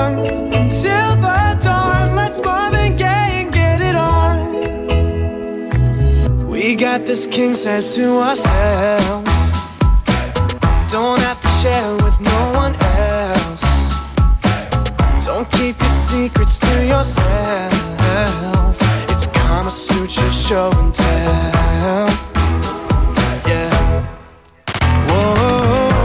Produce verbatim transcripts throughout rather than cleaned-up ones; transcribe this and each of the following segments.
sun until the dawn. Let's Marvin Gaye and get it on. We got this king size to ourselves. Don't have to share with no one else. Don't keep your secrets to yourself. It's Kama Sutra show and tell. Yeah. Whoa.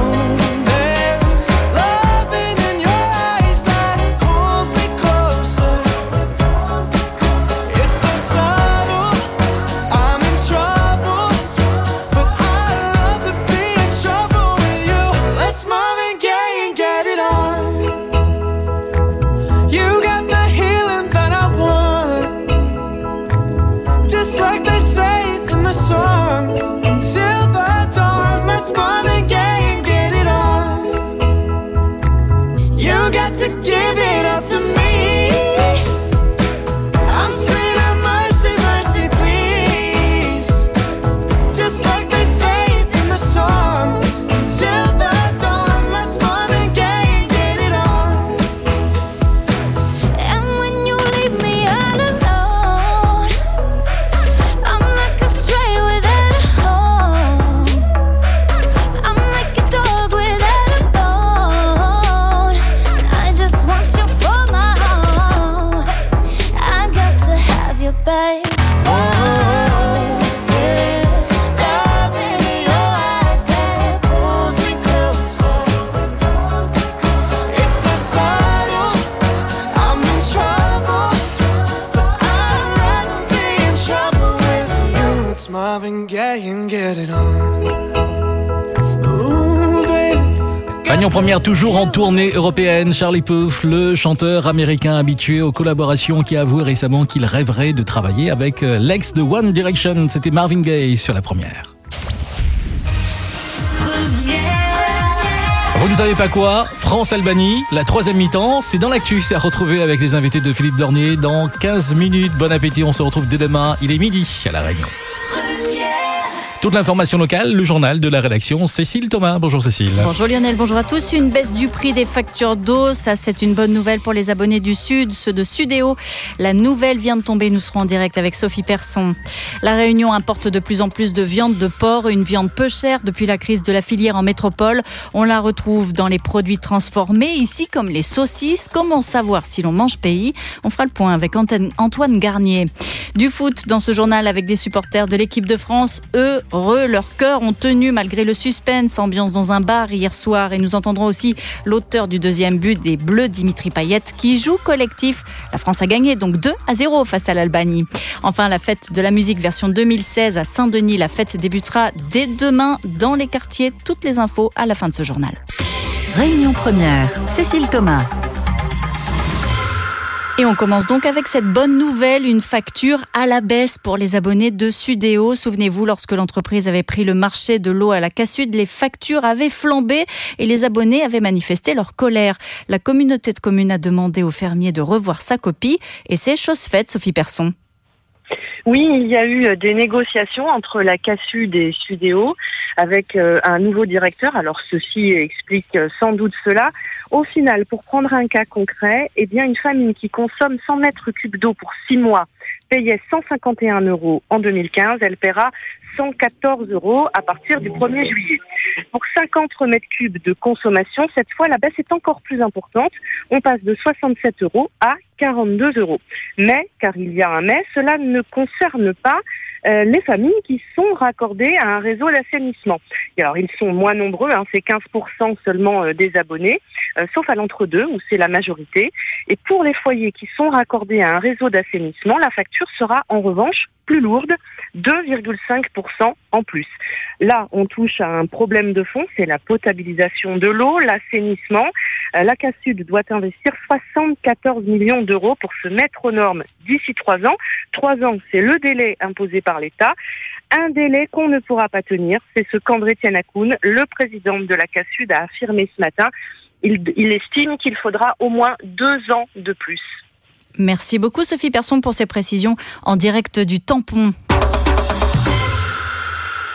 En première, toujours en tournée européenne, Charlie Puth, le chanteur américain habitué aux collaborations, qui a avoué récemment qu'il rêverait de travailler avec l'ex de One Direction. C'était Marvin Gaye sur la première. Vous ne savez pas quoi ? France-Albanie, la troisième mi-temps, c'est dans l'actu. C'est à retrouver avec les invités de Philippe Dornier dans quinze minutes. Bon appétit, on se retrouve dès demain. Il est midi à La Réunion. Toute l'information locale, le journal de la rédaction, Cécile Thomas. Bonjour Cécile. Bonjour Lionel, bonjour à tous. Une baisse du prix des factures d'eau, ça c'est une bonne nouvelle pour les abonnés du Sud, ceux de Sudéo. La nouvelle vient de tomber, nous serons en direct avec Sophie Persson. La Réunion importe de plus en plus de viande de porc, une viande peu chère depuis la crise de la filière en métropole. On la retrouve dans les produits transformés, ici comme les saucisses. Comment savoir si l'on mange pays ? On fera le point avec Antoine Garnier. Du foot dans ce journal avec des supporters de l'équipe de France, eux, Heureux, leurs cœurs ont tenu malgré le suspense. Ambiance dans un bar hier soir. Et nous entendrons aussi l'auteur du deuxième but des Bleus, Dimitri Payet, qui joue collectif. La France a gagné donc deux à zéro face à l'Albanie. Enfin, la fête de la musique version deux mille seize à Saint-Denis. La fête débutera dès demain dans les quartiers. Toutes les infos à la fin de ce journal. Réunion première, Cécile Thomas. Et on commence donc avec cette bonne nouvelle, une facture à la baisse pour les abonnés de Sudéo. Souvenez-vous, lorsque l'entreprise avait pris le marché de l'eau à la Cassud, les factures avaient flambé et les abonnés avaient manifesté leur colère. La communauté de communes a demandé aux fermiers de revoir sa copie et c'est chose faite, Sophie Persson. Oui, il y a eu des négociations entre la Cassud et Sudéo avec un nouveau directeur. Alors ceci explique sans doute cela. Au final, pour prendre un cas concret, eh bien une famille qui consomme cent mètres cubes d'eau pour six mois payait cent cinquante et un euros en deux mille quinze, elle paiera cent quatorze euros à partir du premier juillet. Pour cinquante mètres cubes de consommation, cette fois la baisse est encore plus importante. On passe de soixante-sept euros à quarante-deux euros. Mais, car il y a un mais, cela ne concerne pas euh, les familles qui sont raccordées à un réseau d'assainissement. Et alors, ils sont moins nombreux, hein, c'est quinze pour cent seulement euh, des abonnés, euh, sauf à l'entre-deux, où c'est la majorité. Et pour les foyers qui sont raccordés à un réseau d'assainissement, la facture sera en revanche plus lourde, deux virgule cinq pour cent en plus. Là, on touche à un problème de fond, c'est la potabilisation de l'eau, l'assainissement. Euh, la Cassud doit investir soixante-quatorze millions d'euros pour se mettre aux normes d'ici trois ans. Trois ans, c'est le délai imposé par l'État. Un délai qu'on ne pourra pas tenir, c'est ce qu'André Tianakoun, le président de la Cassud, a affirmé ce matin. Il, il estime qu'il faudra au moins deux ans de plus. Merci beaucoup Sophie Persson pour ces précisions en direct du Tampon.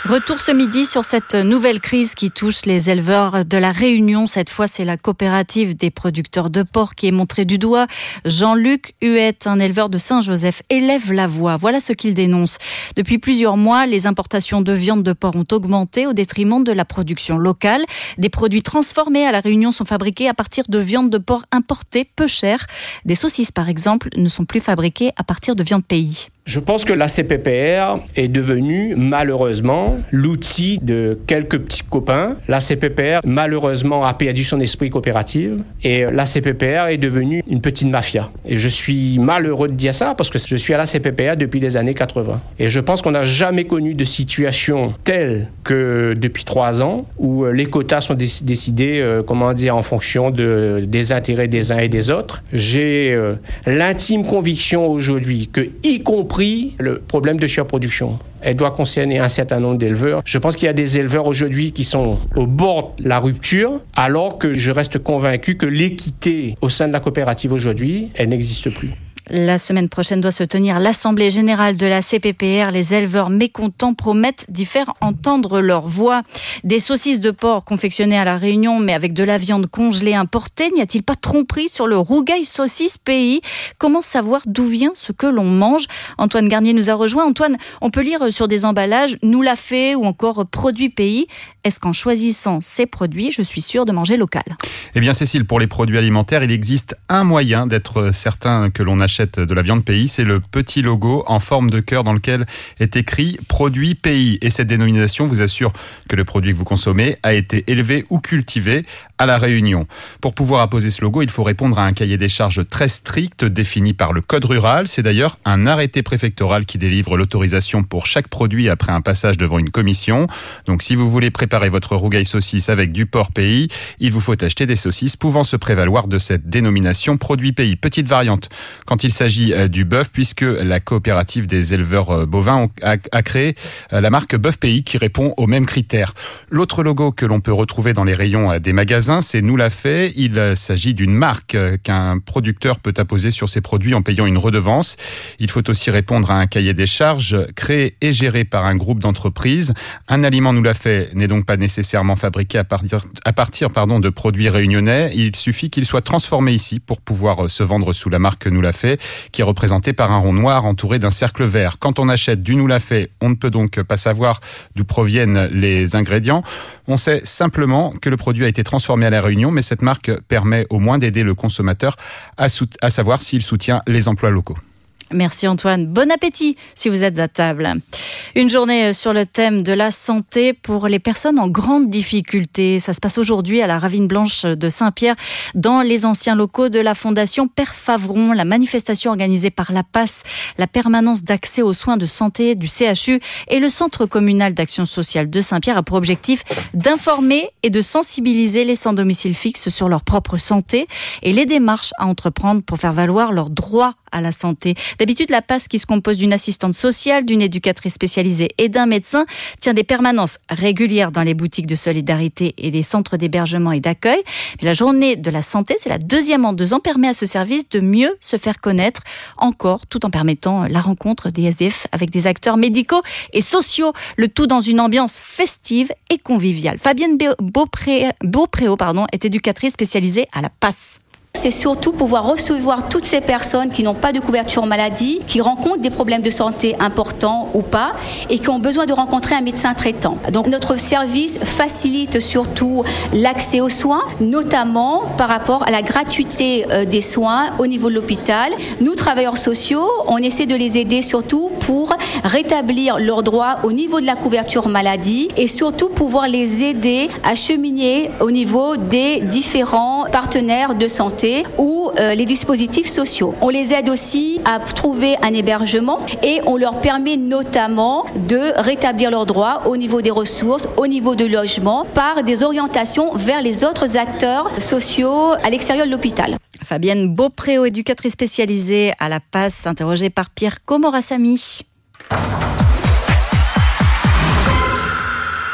Retour ce midi sur cette nouvelle crise qui touche les éleveurs de la Réunion. Cette fois, c'est la coopérative des producteurs de porc qui est montrée du doigt. Jean-Luc Huette, un éleveur de Saint-Joseph, élève la voix. Voilà ce qu'il dénonce. Depuis plusieurs mois, les importations de viande de porc ont augmenté au détriment de la production locale. Des produits transformés à la Réunion sont fabriqués à partir de viande de porc importée peu chère. Des saucisses, par exemple, ne sont plus fabriquées à partir de viande pays. Je pense que l'A C P P R est devenue, malheureusement, l'outil de quelques petits copains. L'A C P P R, malheureusement, a perdu son esprit coopératif et l'A C P P R est devenue une petite mafia. Et je suis malheureux de dire ça parce que je suis à l'A C P P R depuis les années quatre-vingts. Et je pense qu'on n'a jamais connu de situation telle que depuis trois ans où les quotas sont décidés, euh, comment dire, en fonction de, des intérêts des uns et des autres. J'ai euh, l'intime conviction aujourd'hui que, y compris le problème de surproduction, elle doit concerner un certain nombre d'éleveurs. Je pense qu'il y a des éleveurs aujourd'hui qui sont au bord de la rupture, alors que je reste convaincu que l'équité au sein de la coopérative aujourd'hui, elle n'existe plus. La semaine prochaine doit se tenir l'Assemblée générale de la C P P R. Les éleveurs mécontents promettent d'y faire entendre leur voix. Des saucisses de porc confectionnées à La Réunion, mais avec de la viande congelée importée. N'y a-t-il pas de tromperie sur le rougail saucisse pays ? Comment savoir d'où vient ce que l'on mange ? Antoine Garnier nous a rejoint. Antoine, on peut lire sur des emballages « Nous l'a fait » ou encore « Produit pays ». Est-ce qu'en choisissant ces produits, je suis sûre de manger local ? Eh bien Cécile, pour les produits alimentaires, il existe un moyen d'être certain que l'on achète de la viande pays, c'est le petit logo en forme de cœur dans lequel est écrit « Produit pays ». Et cette dénomination vous assure que le produit que vous consommez a été élevé ou cultivé à La Réunion. Pour pouvoir apposer ce logo, il faut répondre à un cahier des charges très strict défini par le Code rural. C'est d'ailleurs un arrêté préfectoral qui délivre l'autorisation pour chaque produit après un passage devant une commission. Donc si vous voulez préparer votre rougail saucisse avec du porc pays, il vous faut acheter des saucisses pouvant se prévaloir de cette dénomination produit pays. Petite variante quand il s'agit du bœuf, puisque la coopérative des éleveurs bovins a, a créé la marque Bœuf Pays qui répond aux mêmes critères. L'autre logo que l'on peut retrouver dans les rayons des magasins, c'est Nous l'a fait. Il s'agit d'une marque qu'un producteur peut apposer sur ses produits en payant une redevance. Il faut aussi répondre à un cahier des charges créé et géré par un groupe d'entreprises. Un aliment Nous l'a fait n'est donc pas nécessairement fabriqué à partir, à partir pardon, de produits réunionnais. Il suffit qu'il soit transformé ici pour pouvoir se vendre sous la marque Nous l'a fait, qui est représenté par un rond noir entouré d'un cercle vert. Quand on achète du Nous l'a fait, on ne peut donc pas savoir d'où proviennent les ingrédients. On sait simplement que le produit a été transformé à La Réunion, mais cette marque permet au moins d'aider le consommateur à, sou- à savoir s'il soutient les emplois locaux. Merci Antoine. Bon appétit si vous êtes à table. Une journée sur le thème de la santé pour les personnes en grande difficulté. Ça se passe aujourd'hui à la Ravine Blanche de Saint-Pierre, dans les anciens locaux de la Fondation Père Favron. La manifestation organisée par la P A S, la permanence d'accès aux soins de santé du C H U et le Centre communal d'action sociale de Saint-Pierre a pour objectif d'informer et de sensibiliser les sans domicile fixe sur leur propre santé et les démarches à entreprendre pour faire valoir leurs droits à la santé. D'habitude, la P A S, qui se compose d'une assistante sociale, d'une éducatrice spécialisée et d'un médecin, tient des permanences régulières dans les boutiques de solidarité et les centres d'hébergement et d'accueil. Mais la journée de la santé, c'est la deuxième en deux ans, permet à ce service de mieux se faire connaître, encore tout en permettant la rencontre des S D F avec des acteurs médicaux et sociaux, le tout dans une ambiance festive et conviviale. Fabienne Beaupré, Beaupréau pardon, est éducatrice spécialisée à la P A S. C'est surtout pouvoir recevoir toutes ces personnes qui n'ont pas de couverture maladie, qui rencontrent des problèmes de santé importants ou pas, et qui ont besoin de rencontrer un médecin traitant. Donc notre service facilite surtout l'accès aux soins, notamment par rapport à la gratuité des soins au niveau de l'hôpital. Nous, travailleurs sociaux, on essaie de les aider surtout pour rétablir leurs droits au niveau de la couverture maladie et surtout pouvoir les aider à cheminer au niveau des différents partenaires de santé ou euh, les dispositifs sociaux. On les aide aussi à trouver un hébergement et on leur permet notamment de rétablir leurs droits au niveau des ressources, au niveau de logement, par des orientations vers les autres acteurs sociaux à l'extérieur de l'hôpital. Fabienne Beaupréau, éducatrice spécialisée à la P A S, interrogée par Pierre Komorassamy.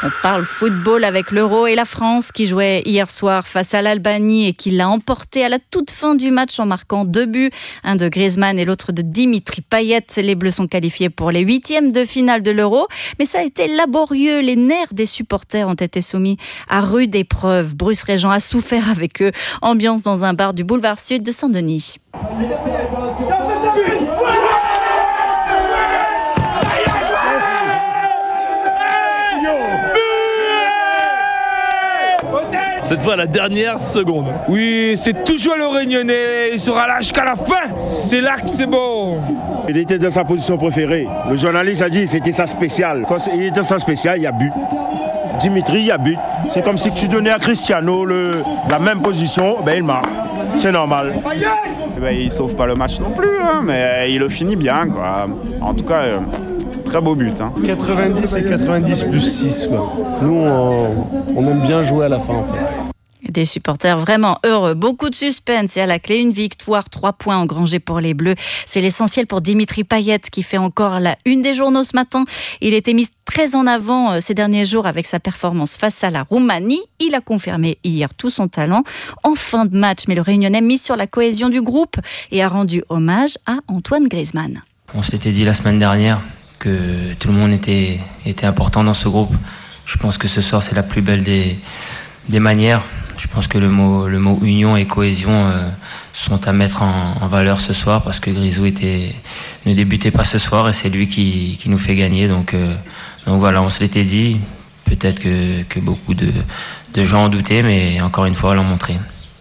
On parle football avec l'Euro et la France qui jouait hier soir face à l'Albanie et qui l'a emporté à la toute fin du match en marquant deux buts, un de Griezmann et l'autre de Dimitri Payet. Les Bleus sont qualifiés pour les huitièmes de finale de l'Euro, mais ça a été laborieux. Les nerfs des supporters ont été soumis à rude épreuve. Bruce Régent a souffert avec eux. Ambiance dans un bar du boulevard Sud de Saint-Denis. Cette fois, la dernière seconde. Oui, c'est toujours le Réunionnais. Il sera là jusqu'à la fin. C'est là que c'est bon. Il était dans sa position préférée. Le journaliste a dit que c'était sa spéciale. Quand il était dans sa spéciale, il y a but. Dimitri, il y a but. C'est comme si tu donnais à Cristiano le, la même position, ben il marque. C'est normal. Ben, il ne sauve pas le match non plus, hein, mais il le finit bien, quoi. En tout cas... Euh... Très beau but. Hein. quatre-vingt-dix et quatre-vingt-dix plus six. Quoi. Nous, on, on aime bien jouer à la fin, en fait. Des supporters vraiment heureux. Beaucoup de suspense et à la clé, une victoire, trois points engrangés pour les Bleus. C'est l'essentiel pour Dimitri Payet qui fait encore la une des journaux ce matin. Il était mis très en avant ces derniers jours avec sa performance face à la Roumanie. Il a confirmé hier tout son talent en fin de match. Mais le Réunionnais mise sur la cohésion du groupe et a rendu hommage à Antoine Griezmann. On s'était dit la semaine dernière que tout le monde était, était important dans ce groupe. Je pense que ce soir, c'est la plus belle des, des manières. Je pense que le mot, le mot union et cohésion euh, sont à mettre en, en valeur ce soir parce que Grisou était, ne débutait pas ce soir et c'est lui qui, qui nous fait gagner. Donc, euh, donc voilà, on se l'était dit. Peut-être que, que beaucoup de, de gens en doutaient, mais encore une fois, l'ont montré.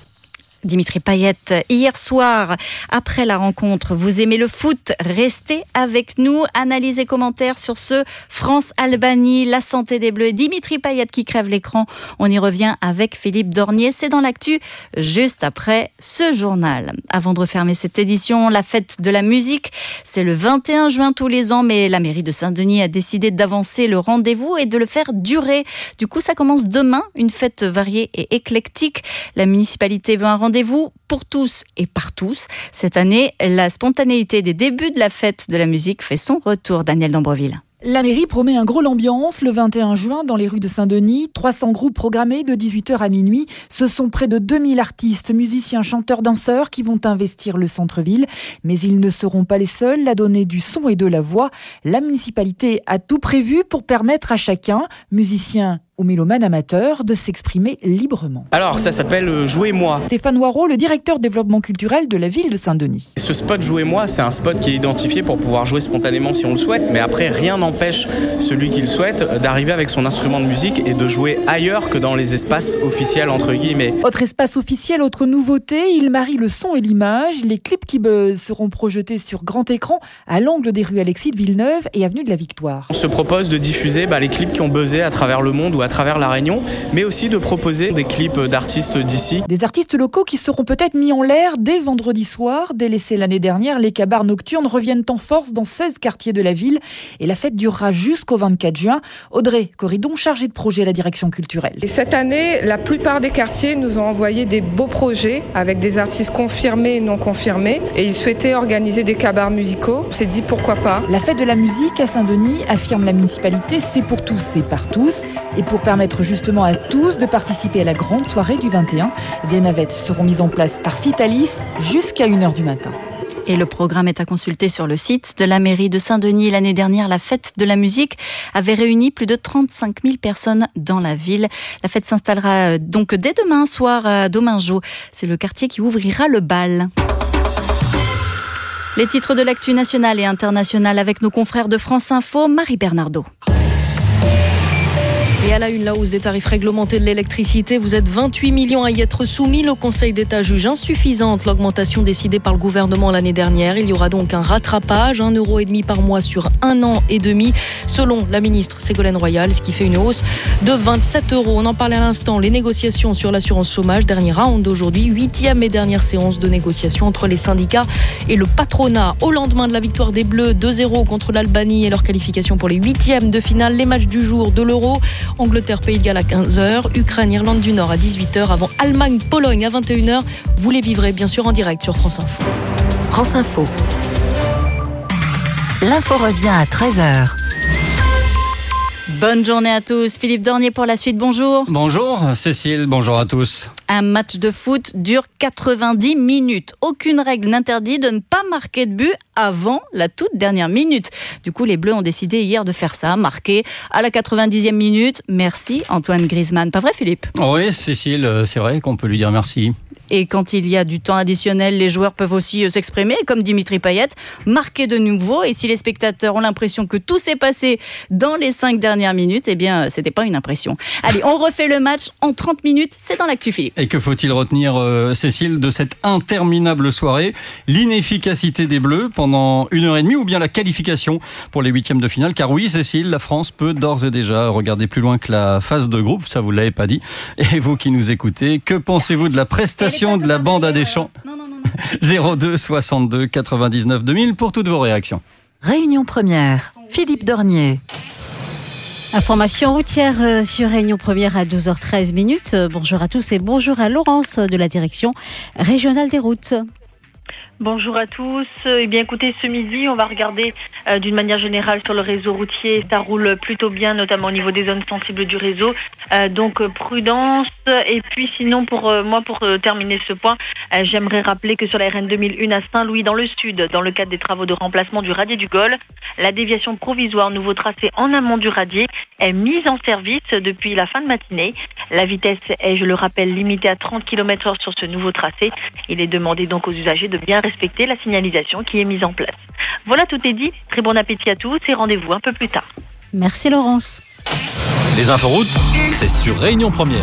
Dimitri Payet, hier soir, après la rencontre, vous aimez le foot, restez avec nous. Analyse et commentaires sur ce France-Albanie, la santé des Bleus. Dimitri Payet qui crève l'écran. On y revient avec Philippe Dornier. C'est dans l'actu, juste après ce journal. Avant de refermer cette édition, la fête de la musique, c'est le vingt et un juin tous les ans, mais la mairie de Saint-Denis a décidé d'avancer le rendez-vous et de le faire durer. Du coup, ça commence demain, une fête variée et éclectique. La municipalité veut un rendez-vous Rendez-vous pour tous et par tous. Cette année, la spontanéité des débuts de la fête de la musique fait son retour. Daniel Dambreville. La mairie promet un gros l'ambiance le vingt et un juin dans les rues de Saint-Denis. trois cents groupes programmés de dix-huit heures à minuit. Ce sont près de deux mille artistes, musiciens, chanteurs, danseurs qui vont investir le centre-ville. Mais ils ne seront pas les seuls à donner du son et de la voix. La municipalité a tout prévu pour permettre à chacun, musicien ou mélomane amateur, de s'exprimer librement. Alors, ça s'appelle Jouez-moi. Stéphane Waro, le directeur développement culturel de la ville de Saint-Denis. Ce spot Jouez-moi, c'est un spot qui est identifié pour pouvoir jouer spontanément si on le souhaite, mais après, rien n'empêche celui qui le souhaite d'arriver avec son instrument de musique et de jouer ailleurs que dans les espaces officiels, entre guillemets. Autre espace officiel, autre nouveauté, il marie le son et l'image. Les clips qui buzzent seront projetés sur grand écran à l'angle des rues Alexis de Villeneuve et avenue de la Victoire. On se propose de diffuser bah, les clips qui ont buzzé à travers le monde ou à travers la Réunion, mais aussi de proposer des clips d'artistes d'ici. Des artistes locaux qui seront peut-être mis en l'air dès vendredi soir. Délaissés l'année dernière, les cabars nocturnes reviennent en force dans seize quartiers de la ville et la fête durera jusqu'au vingt-quatre juin. Audrey Corridon, chargée de projet à la direction culturelle. Et cette année, la plupart des quartiers nous ont envoyé des beaux projets avec des artistes confirmés et non confirmés et ils souhaitaient organiser des cabars musicaux. On s'est dit pourquoi pas. La fête de la musique à Saint-Denis, affirme la municipalité, c'est pour tous et par tous. Et pour permettre justement à tous de participer à la grande soirée du vingt et un, des navettes seront mises en place par Citalis jusqu'à une heure du matin. Et le programme est à consulter sur le site de la mairie de Saint-Denis. L'année dernière, la fête de la musique avait réuni plus de trente-cinq mille personnes dans la ville. La fête s'installera donc dès demain soir à Domingeau. C'est le quartier qui ouvrira le bal. Les titres de l'actu nationale et internationale avec nos confrères de France Info, Marie Bernardo. Et à la une, la hausse des tarifs réglementés de l'électricité. Vous êtes vingt-huit millions à y être soumis. Le Conseil d'État juge insuffisante l'augmentation décidée par le gouvernement l'année dernière. Il y aura donc un rattrapage, un euro et demi par mois sur un an et demi, selon la ministre Ségolène Royal, ce qui fait une hausse de vingt-sept euros. On en parlait à l'instant, les négociations sur l'assurance chômage. Dernier round d'aujourd'hui, huitième et dernière séance de négociation entre les syndicats et le patronat. Au lendemain de la victoire des Bleus, deux zéro contre l'Albanie et leur qualification pour les huitièmes de finale. Les matchs du jour de l'Euro. Angleterre, Pays de Galles à quinze heures, Ukraine, Irlande du Nord à dix-huit heures, avant Allemagne, Pologne à vingt et une heures. Vous les vivrez bien sûr en direct sur France Info. France Info. L'info revient à treize heures. Bonne journée à tous. Philippe Dornier pour la suite, bonjour. Bonjour Cécile, bonjour à tous. Un match de foot dure quatre-vingt-dix minutes. Aucune règle n'interdit de ne pas marquer de but avant la toute dernière minute. Du coup, les Bleus ont décidé hier de faire ça, marquer à la quatre-vingt-dixième minute. Merci Antoine Griezmann. Pas vrai Philippe ? Oui Cécile, c'est vrai qu'on peut lui dire merci. Et quand il y a du temps additionnel, les joueurs peuvent aussi s'exprimer, comme Dimitri Payet, marquer de nouveau. Et si les spectateurs ont l'impression que tout s'est passé dans les cinq dernières minutes, eh bien, c'était pas une impression. Allez, on refait le match en trente minutes. C'est dans l'actu Philippe. Et que faut-il retenir, euh, Cécile, de cette interminable soirée ? L'inefficacité des Bleus pendant une heure et demie ou bien la qualification pour les huitièmes de finale ? Car oui, Cécile, la France peut d'ores et déjà regarder plus loin que la phase de groupe. Ça, vous l'avez pas dit. Et vous qui nous écoutez, que pensez-vous de la prestation de la bande à Deschamps? zéro deux soixante-deux quatre-vingt-dix-neuf deux mille pour toutes vos réactions. Réunion première, Philippe Dornier. Information routière sur Réunion Première à douze heures treize minutes. Bonjour à tous et bonjour à Laurence de la direction régionale des routes. Bonjour à tous. Eh bien, écoutez, ce midi, on va regarder euh, d'une manière générale sur le réseau routier. Ça roule plutôt bien, notamment au niveau des zones sensibles du réseau. Euh, donc, prudence. Et puis, sinon, pour euh, moi, pour euh, terminer ce point, euh, j'aimerais rappeler que sur la R N deux mille un à Saint-Louis, dans le sud, dans le cadre des travaux de remplacement du radier du Gol, la déviation provisoire, nouveau tracé en amont du radier, est mise en service depuis la fin de matinée. La vitesse est, je le rappelle, limitée à trente kilomètres heure sur ce nouveau tracé. Il est demandé donc aux usagers de bien respecter la signalisation qui est mise en place. Voilà, tout est dit. Très bon appétit à tous et rendez-vous un peu plus tard. Merci Laurence. Les inforoutes, c'est sur Réunion Première.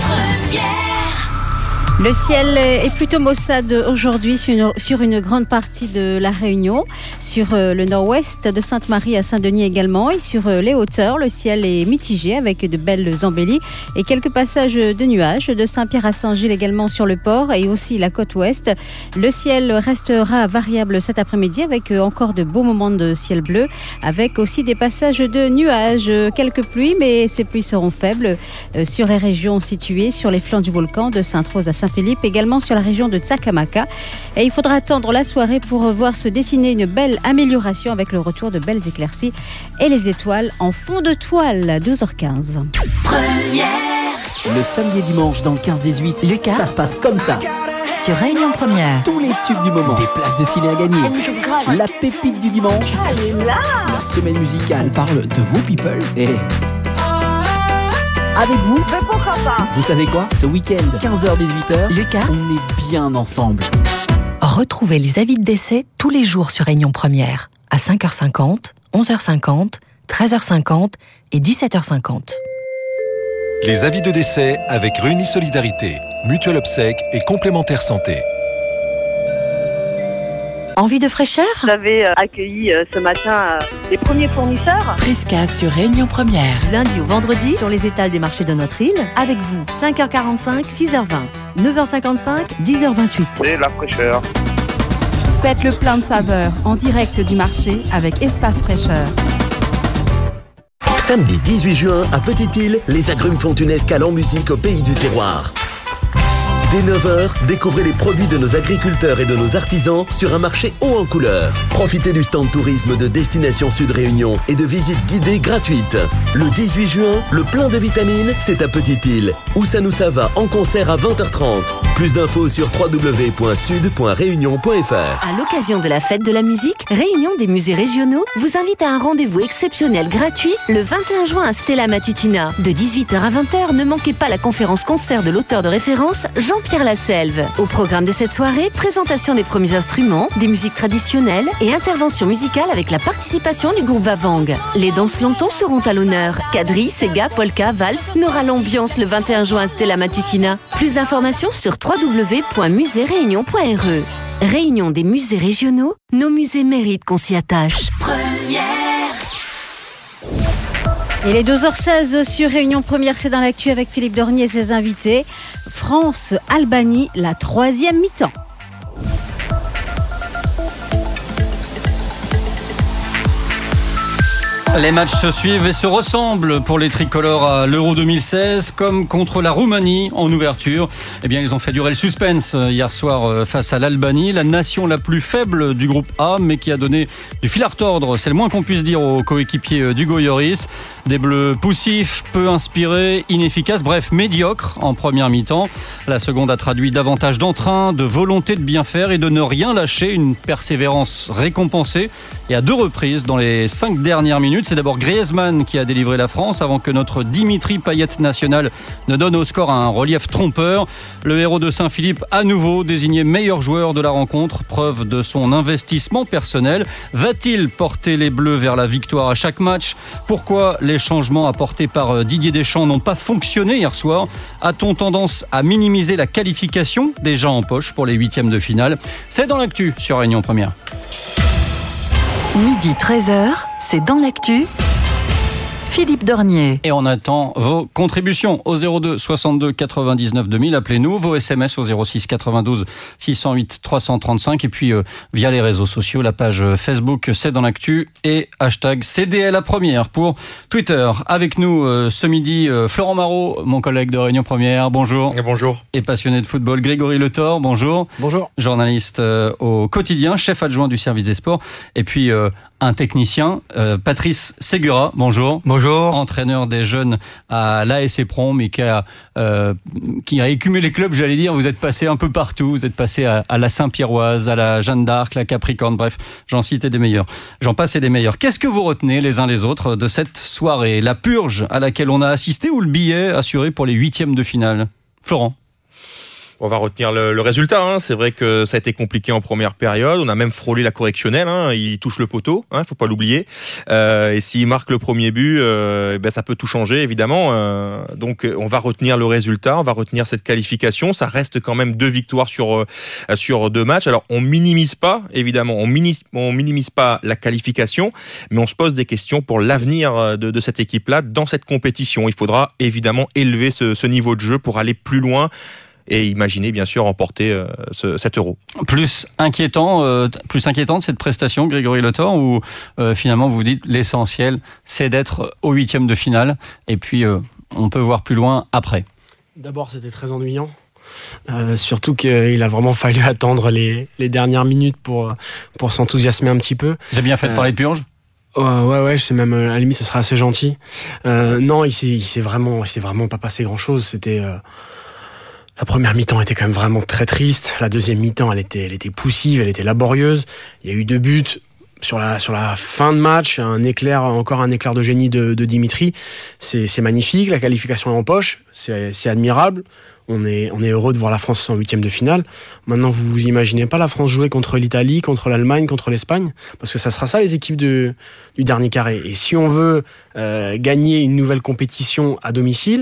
Le ciel est plutôt maussade aujourd'hui sur une, sur une grande partie de la Réunion, sur le nord-ouest de Sainte-Marie à Saint-Denis également, et sur les hauteurs, le ciel est mitigé avec de belles embellies et quelques passages de nuages, de Saint-Pierre à Saint-Gilles également sur le port et aussi la côte ouest. Le ciel restera variable cet après-midi avec encore de beaux moments de ciel bleu, avec aussi des passages de nuages, quelques pluies, mais ces pluies seront faibles sur les régions situées sur les flancs du volcan de Sainte-Rose à Saint Philippe, également sur la région de Tsakamaka. Et il faudra attendre la soirée pour voir se dessiner une belle amélioration avec le retour de belles éclaircies et les étoiles en fond de toile à douze heures quinze. Première. Le samedi et dimanche dans le quinze dix-huit, Lucas, ça se passe comme ça. Sur Réunion Première. Tous les tubes du moment. Des places de ciné à gagner. Ah, La pépite du dimanche. elle est là. La semaine musicale. On parle de vos people. Et avec vous, Mais pourquoi pas? vous savez quoi? Ce week-end, quinze heures dix-huit heures, Lucas, on est bien ensemble. Retrouvez les avis de décès tous les jours sur Réunion Première, à cinq heures cinquante, onze heures cinquante, treize heures cinquante et dix-sept heures cinquante. Les avis de décès avec Réunis Solidarité, Mutuelle Obsèques et Complémentaire Santé. Envie de fraîcheur? Vous avez accueilli ce matin les premiers fournisseurs. Frisca sur Réunion Première. Lundi au vendredi, sur les étals des marchés de notre île, avec vous, cinq heures quarante-cinq, six heures vingt, neuf heures cinquante-cinq, dix heures vingt-huit. Et la fraîcheur. Faites le plein de saveurs en direct du marché avec Espace Fraîcheur. Samedi dix-huit juin, à Petite-Île, les agrumes font une escale en musique au pays du terroir. Dès neuf heures, découvrez les produits de nos agriculteurs et de nos artisans sur un marché haut en couleurs. Profitez du stand tourisme de Destination Sud Réunion et de visites guidées gratuites. Le dix-huit juin, le plein de vitamines, c'est à Petite-Île. Oussa Noussa va en concert à vingt heures trente. Plus d'infos sur w w w point sud point réunion point f r. À l'occasion de la fête de la musique, Réunion des musées régionaux vous invite à un rendez-vous exceptionnel gratuit le vingt et un juin à Stella Matutina. De dix-huit heures à vingt heures, ne manquez pas la conférence-concert de l'auteur de référence, Jean-Pierre Lasselve. Au programme de cette soirée, présentation des premiers instruments, des musiques traditionnelles et intervention musicale avec la participation du groupe Vavang. Les danses longtemps seront à l'honneur. Quadrille, Sega, Polka, Valse n'aura l'ambiance le vingt et un juin à Stella Matutina. Plus d'informations sur w w w point musée réunion point r e. Réunion des musées régionaux, nos musées méritent qu'on s'y attache. Il est douze heures seize sur Réunion Première, c'est dans l'actu avec Philippe Dornier et ses invités. France-Albanie, la troisième mi-temps. Les matchs se suivent et se ressemblent pour les tricolores à l'Euro deux mille seize, comme contre la Roumanie en ouverture. Eh bien, ils ont fait durer le suspense hier soir face à l'Albanie, la nation la plus faible du groupe A, mais qui a donné du fil à retordre, c'est le moins qu'on puisse dire aux coéquipiers d'Hugo Lloris. Des bleus poussifs, peu inspirés, inefficaces, bref, médiocres en première mi-temps. La seconde a traduit davantage d'entrain, de volonté de bien faire et de ne rien lâcher, une persévérance récompensée. Et à deux reprises dans les cinq dernières minutes, c'est d'abord Griezmann qui a délivré la France avant que notre Dimitri Payet national ne donne au score un relief trompeur. Le héros de Saint-Philippe, à nouveau désigné meilleur joueur de la rencontre, preuve de son investissement personnel. Va-t-il porter les Bleus vers la victoire à chaque match ? Pourquoi les changements apportés par Didier Deschamps n'ont pas fonctionné hier soir ? A-t-on tendance à minimiser la qualification déjà en poche pour les huitièmes de finale ? C'est dans l'actu sur Réunion Première. Midi treize heures, c'est dans l'actu. Philippe Dornier. Et on attend vos contributions au zéro deux soixante-deux quatre-vingt-dix-neuf deux mille. Appelez-nous, vos S M S au zéro six quatre-vingt-douze six cent huit trois cent trente-cinq et puis euh, via les réseaux sociaux, la page Facebook C'est dans l'actu et hashtag C D L à première pour Twitter. Avec nous euh, ce midi, euh, Florent Marot, mon collègue de Réunion Première. Bonjour. Et bonjour. Et passionné de football, Grégory Le Thor. Bonjour. Bonjour. Journaliste euh, au quotidien, chef adjoint du service des sports. Et puis euh, un technicien, euh, Patrice Segura. Bonjour. Bonjour. Entraîneur des jeunes à l'A S C Prom, mais qui a, euh, qui a écumé les clubs, j'allais dire. Vous êtes passé un peu partout. Vous êtes passé à, à la Saint-Pierroise, à la Jeanne d'Arc, la Capricorne. Bref, j'en citais des meilleurs. J'en passais des meilleurs. Qu'est-ce que vous retenez les uns les autres de cette soirée? La purge à laquelle on a assisté ou le billet assuré pour les huitièmes de finale? Florent? On va retenir le, le résultat. Hein. C'est vrai que ça a été compliqué en première période. On a même frôlé la correctionnelle. Hein. Il touche le poteau, hein, faut pas l'oublier. Euh, et s'il marque le premier but, euh, ben ça peut tout changer évidemment. Euh, donc on va retenir le résultat, on va retenir cette qualification. Ça reste quand même deux victoires sur euh, sur deux matchs. Alors on minimise pas évidemment, on minimise, on minimise pas la qualification, mais on se pose des questions pour l'avenir de, de cette équipe-là dans cette compétition. Il faudra évidemment élever ce, ce niveau de jeu pour aller plus loin. Et imaginer bien sûr remporter euh, ce, cet euro. Plus inquiétant, euh, plus inquiétante cette prestation, Grégory Le Thor, où euh, finalement vous vous dites l'essentiel c'est d'être au huitième de finale et puis euh, on peut voir plus loin après. D'abord c'était très ennuyant, euh, surtout qu'il a vraiment fallu attendre les, les dernières minutes pour, pour s'enthousiasmer un petit peu. J'ai bien fait de parler de purge. Euh, ouais ouais, c'est même à la limite ce serait assez gentil. Euh, non, il s'est, il s'est vraiment, il s'est vraiment pas passé grand chose. C'était euh, La première mi-temps était quand même vraiment très triste. La deuxième mi-temps, elle était, elle était poussive, elle était laborieuse. Il y a eu deux buts sur la, sur la fin de match. Un éclair, encore un éclair de génie de, de Dimitri. C'est, c'est magnifique. La qualification est en poche. C'est, c'est admirable. On est, on est heureux de voir la France en huitième de finale. Maintenant, vous vous imaginez pas la France jouer contre l'Italie, contre l'Allemagne, contre l'Espagne, parce que ça sera ça les équipes de, du dernier carré. Et si on veut euh, gagner une nouvelle compétition à domicile,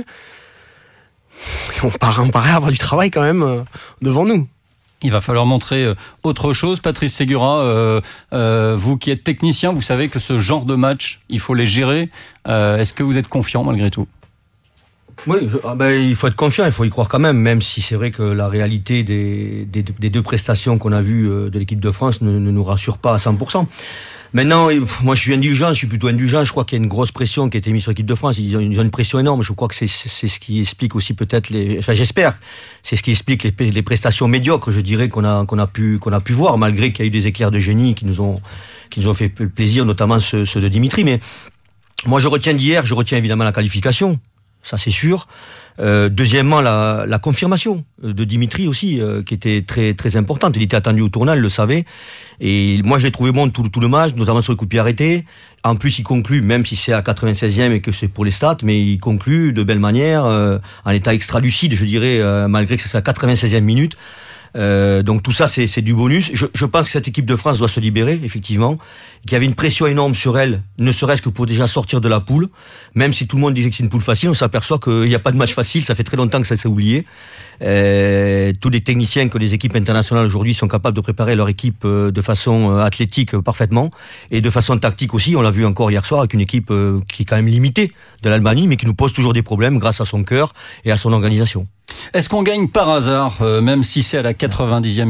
on paraît, on paraît avoir du travail quand même euh, devant nous. Il va falloir montrer autre chose. Patrice Segura, euh, euh, vous qui êtes technicien, vous savez que ce genre de match, il faut les gérer. Euh, est-ce que vous êtes confiant malgré tout ? Oui, je, ah ben, il faut être confiant, il faut y croire quand même, même si c'est vrai que la réalité des, des, des deux prestations qu'on a vues de l'équipe de France ne, ne nous rassure pas à cent pour cent. Maintenant, moi je suis indulgent, je suis plutôt indulgent, je crois qu'il y a une grosse pression qui a été mise sur l'équipe de France, ils ont, ils ont une pression énorme, je crois que c'est, c'est ce qui explique aussi peut-être les, enfin j'espère, c'est ce qui explique les, les prestations médiocres, je dirais, qu'on a, qu'on a pu, qu'on a pu voir, malgré qu'il y a eu des éclairs de génie qui nous ont, qui nous ont fait plaisir, notamment ceux, ceux de Dimitri, mais moi je retiens d'hier, je retiens évidemment la qualification. Ça c'est sûr. Euh, deuxièmement, la, la confirmation de Dimitri aussi, euh, qui était très très importante. Il était attendu au tournant, il le savait. Et moi, je l'ai trouvé bon tout, tout le match, notamment sur les coups de pied arrêtés. En plus, il conclut, même si c'est à quatre-vingt-seizième et que c'est pour les stats, mais il conclut de belle manière, euh, en état extra lucide, je dirais, euh, malgré que c'est à quatre-vingt-seizième minute. Euh, donc tout ça, c'est, c'est du bonus. Je, je pense que cette équipe de France doit se libérer, effectivement, qu'il y avait une pression énorme sur elle, ne serait-ce que pour déjà sortir de la poule. Même si tout le monde disait que c'est une poule facile, on s'aperçoit qu'il n'y a pas de match facile, ça fait très longtemps que ça s'est oublié. Euh, tous les techniciens que les équipes internationales aujourd'hui sont capables de préparer leur équipe de façon athlétique parfaitement, et de façon tactique aussi. On l'a vu encore hier soir avec une équipe qui est quand même limitée de l'Albanie, mais qui nous pose toujours des problèmes grâce à son cœur et à son organisation. Est-ce qu'on gagne par hasard, euh, même si c'est à la quatre-vingt-dixième minute, Florent ?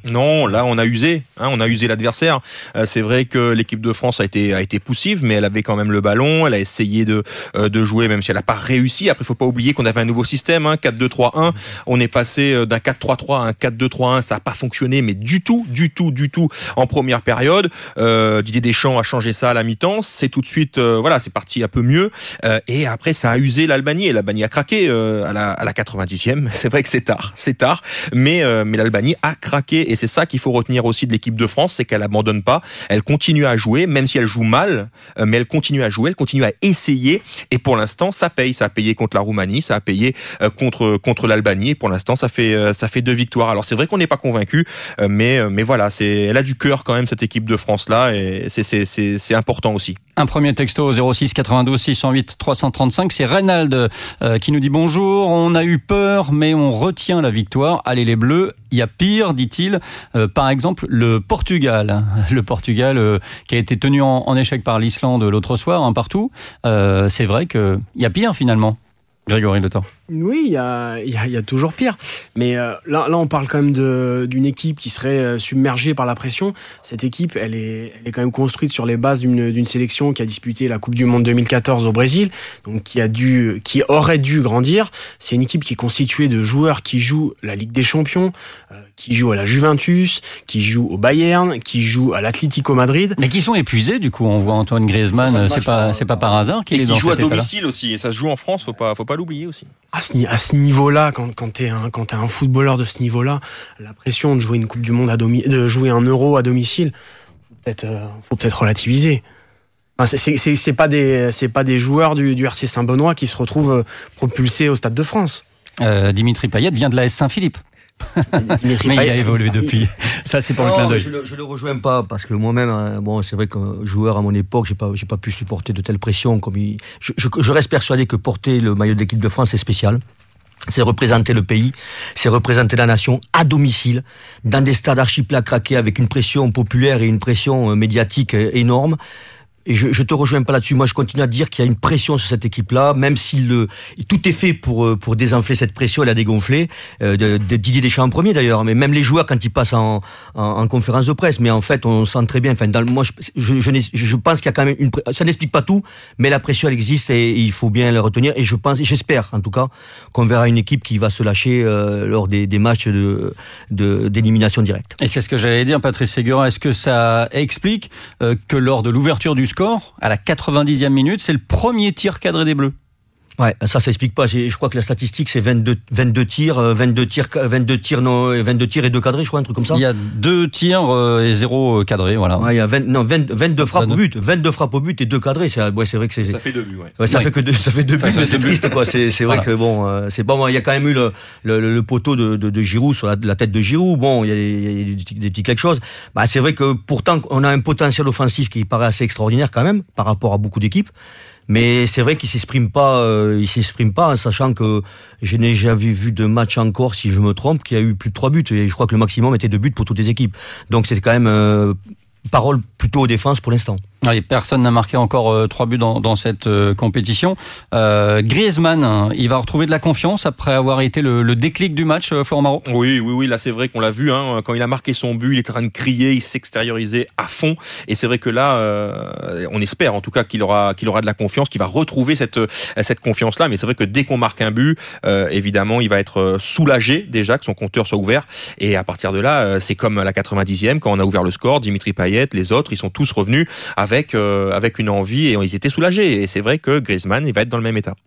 Non, là on a usé, hein, on a usé l'adversaire. Euh, c'est vrai que l'équipe de France a été a été poussive, mais elle avait quand même le ballon. Elle a essayé de euh, de jouer, même si elle n'a pas réussi. Après, il faut pas oublier qu'on avait un nouveau système, hein, quatre deux trois un. On est passé d'un quatre trois trois à un quatre deux trois un. Ça a pas fonctionné, mais du tout, du tout, du tout en première période. Euh, Didier Deschamps a changé ça à la mi-temps. C'est tout de suite, euh, voilà, c'est parti un peu mieux. Euh, et après, ça a usé l'Albanie. Et l'Albanie a craqué euh, à la à la quatre-vingt-dixième. C'est vrai que c'est tard, c'est tard, mais euh, mais l'Albanie a craqué. Et c'est ça qu'il faut retenir aussi de l'équipe de France, c'est qu'elle abandonne pas, elle continue à jouer, même si elle joue mal, mais elle continue à jouer, elle continue à essayer, et pour l'instant, ça paye. Ça a payé contre la Roumanie, ça a payé contre contre l'Albanie, et pour l'instant, ça fait ça fait deux victoires. Alors c'est vrai qu'on n'est pas convaincu, mais mais voilà, c'est elle a du cœur quand même, cette équipe de France là, et c'est c'est c'est c'est important aussi. Un premier texto au zéro six quatre-vingt-douze six cent huit trois cent trente-cinq, c'est Reynald euh, qui nous dit bonjour, on a eu peur mais on retient la victoire, allez les Bleus, il y a pire, dit-il, euh, par exemple le Portugal, le Portugal euh, qui a été tenu en, en échec par l'Islande l'autre soir, hein, partout, euh, c'est vrai qu'il y a pire finalement. Grégory Le Temps. Oui, il y a, y, a, y a toujours pire. Mais euh, là, là, on parle quand même de, d'une équipe qui serait submergée par la pression. Cette équipe, elle est, elle est quand même construite sur les bases d'une, d'une sélection qui a disputé la Coupe du Monde deux mille quatorze au Brésil, donc qui a dû, qui aurait dû grandir. C'est une équipe qui est constituée de joueurs qui jouent la Ligue des Champions, euh, qui jouent à la Juventus, qui jouent au Bayern, qui jouent à l'Atlético Madrid. Mais qui sont épuisés, du coup. On voit Antoine Griezmann, c'est pas, c'est pas par hasard qu'il est dans cet état-là. Et qui joue à domicile aussi, et ça se joue en France, faut pas, faut pas l'oublier aussi. À ce, à ce niveau-là, quand, quand t'es un, quand t'es un footballeur de ce niveau-là, la pression de jouer une Coupe du Monde à domi- de jouer un Euro à domicile, faut peut-être, euh, faut peut-être relativiser. Enfin, c'est, c'est, c'est, c'est pas des, c'est pas des joueurs du, du R C Saint-Benoît qui se retrouvent propulsés au Stade de France. Euh, Dimitri Payet vient de l'A S Saint-Philippe. Mais il a évolué depuis. Ça, c'est pour non, le clin d'œil. Je le, je le rejoins pas parce que moi-même, hein, bon, c'est vrai que joueur à mon époque, j'ai pas, j'ai pas pu supporter de telles pressions. Comme il... je, je, je reste persuadé que porter le maillot de l'équipe de France c'est spécial. C'est représenter le pays, c'est représenter la nation à domicile, dans des stades archi-plats craqués avec une pression populaire et une pression médiatique énorme. Et je, je te rejoins pas là-dessus. Moi, je continue à dire qu'il y a une pression sur cette équipe-là, même si le tout est fait pour pour désenfler cette pression, elle a dégonflé. Euh, de, de Didier Deschamps en premier d'ailleurs, mais même les joueurs quand ils passent en, en, en conférence de presse. Mais en fait, on sent très bien. Enfin, dans, moi, je, je, je, je pense qu'il y a quand même une. Ça n'explique pas tout, mais la pression elle existe et, et il faut bien la retenir. Et je pense, et j'espère en tout cas, qu'on verra une équipe qui va se lâcher euh, lors des, des matchs de, de d'élimination directe. Et c'est ce que j'allais dire, Patrice Ségura. Est-ce que ça explique euh, que lors de l'ouverture du score, à la quatre-vingt-dixième minute, c'est le premier tir cadré des Bleus? Ouais, ça, ça explique pas. J'ai, je crois que la statistique, c'est vingt-deux, vingt-deux tirs, vingt-deux tirs, vingt-deux tirs, non, vingt-deux tirs et deux cadrés, je crois, un truc comme ça. Il y a deux tirs euh, et zéro cadré, voilà. Ouais, il y a vingt, non, vingt, vingt-deux frappes au but, vingt-deux frappes au but et deux cadrés. C'est, ouais, c'est vrai que c'est. Ça fait deux buts, ouais. Ouais, ça ouais. fait que deux, ça fait deux buts, enfin, mais c'est triste, quoi. C'est, c'est vrai voilà. que bon, euh, c'est bon. Il y a quand même eu le, le, le poteau de, de, de Giroud sur la, la tête de Giroud. Bon, il y a, il y a des, des petits quelque chose. Bah, c'est vrai que pourtant, on a un potentiel offensif qui paraît assez extraordinaire quand même par rapport à beaucoup d'équipes. Mais c'est vrai qu'il s'exprime pas, euh, il s'exprime pas, en sachant que je n'ai jamais vu de match encore, si je me trompe, qu'il y a eu plus de trois buts. Et je crois que le maximum était deux buts pour toutes les équipes. Donc c'est quand même euh, parole plutôt aux défenses pour l'instant. Oui, personne n'a marqué encore euh, trois buts dans, dans cette euh, compétition. Euh, Griezmann, hein, il va retrouver de la confiance après avoir été le, le déclic du match, euh, Florent Marot. Oui, oui, oui. Là, c'est vrai qu'on l'a vu. Hein, quand il a marqué son but, il était en train de crier, il s'extériorisait à fond. Et c'est vrai que là, euh, on espère en tout cas qu'il aura, qu'il aura de la confiance, qu'il va retrouver cette cette confiance-là. Mais c'est vrai que dès qu'on marque un but, euh, évidemment, il va être soulagé déjà que son compteur soit ouvert. Et à partir de là, euh, c'est comme à la quatre-vingt-dixième quand on a ouvert le score. Dimitri Payet, les autres, ils sont tous revenus avec Avec, euh, avec une envie et ils étaient soulagés. Et c'est vrai que Griezmann, il va être dans le même état.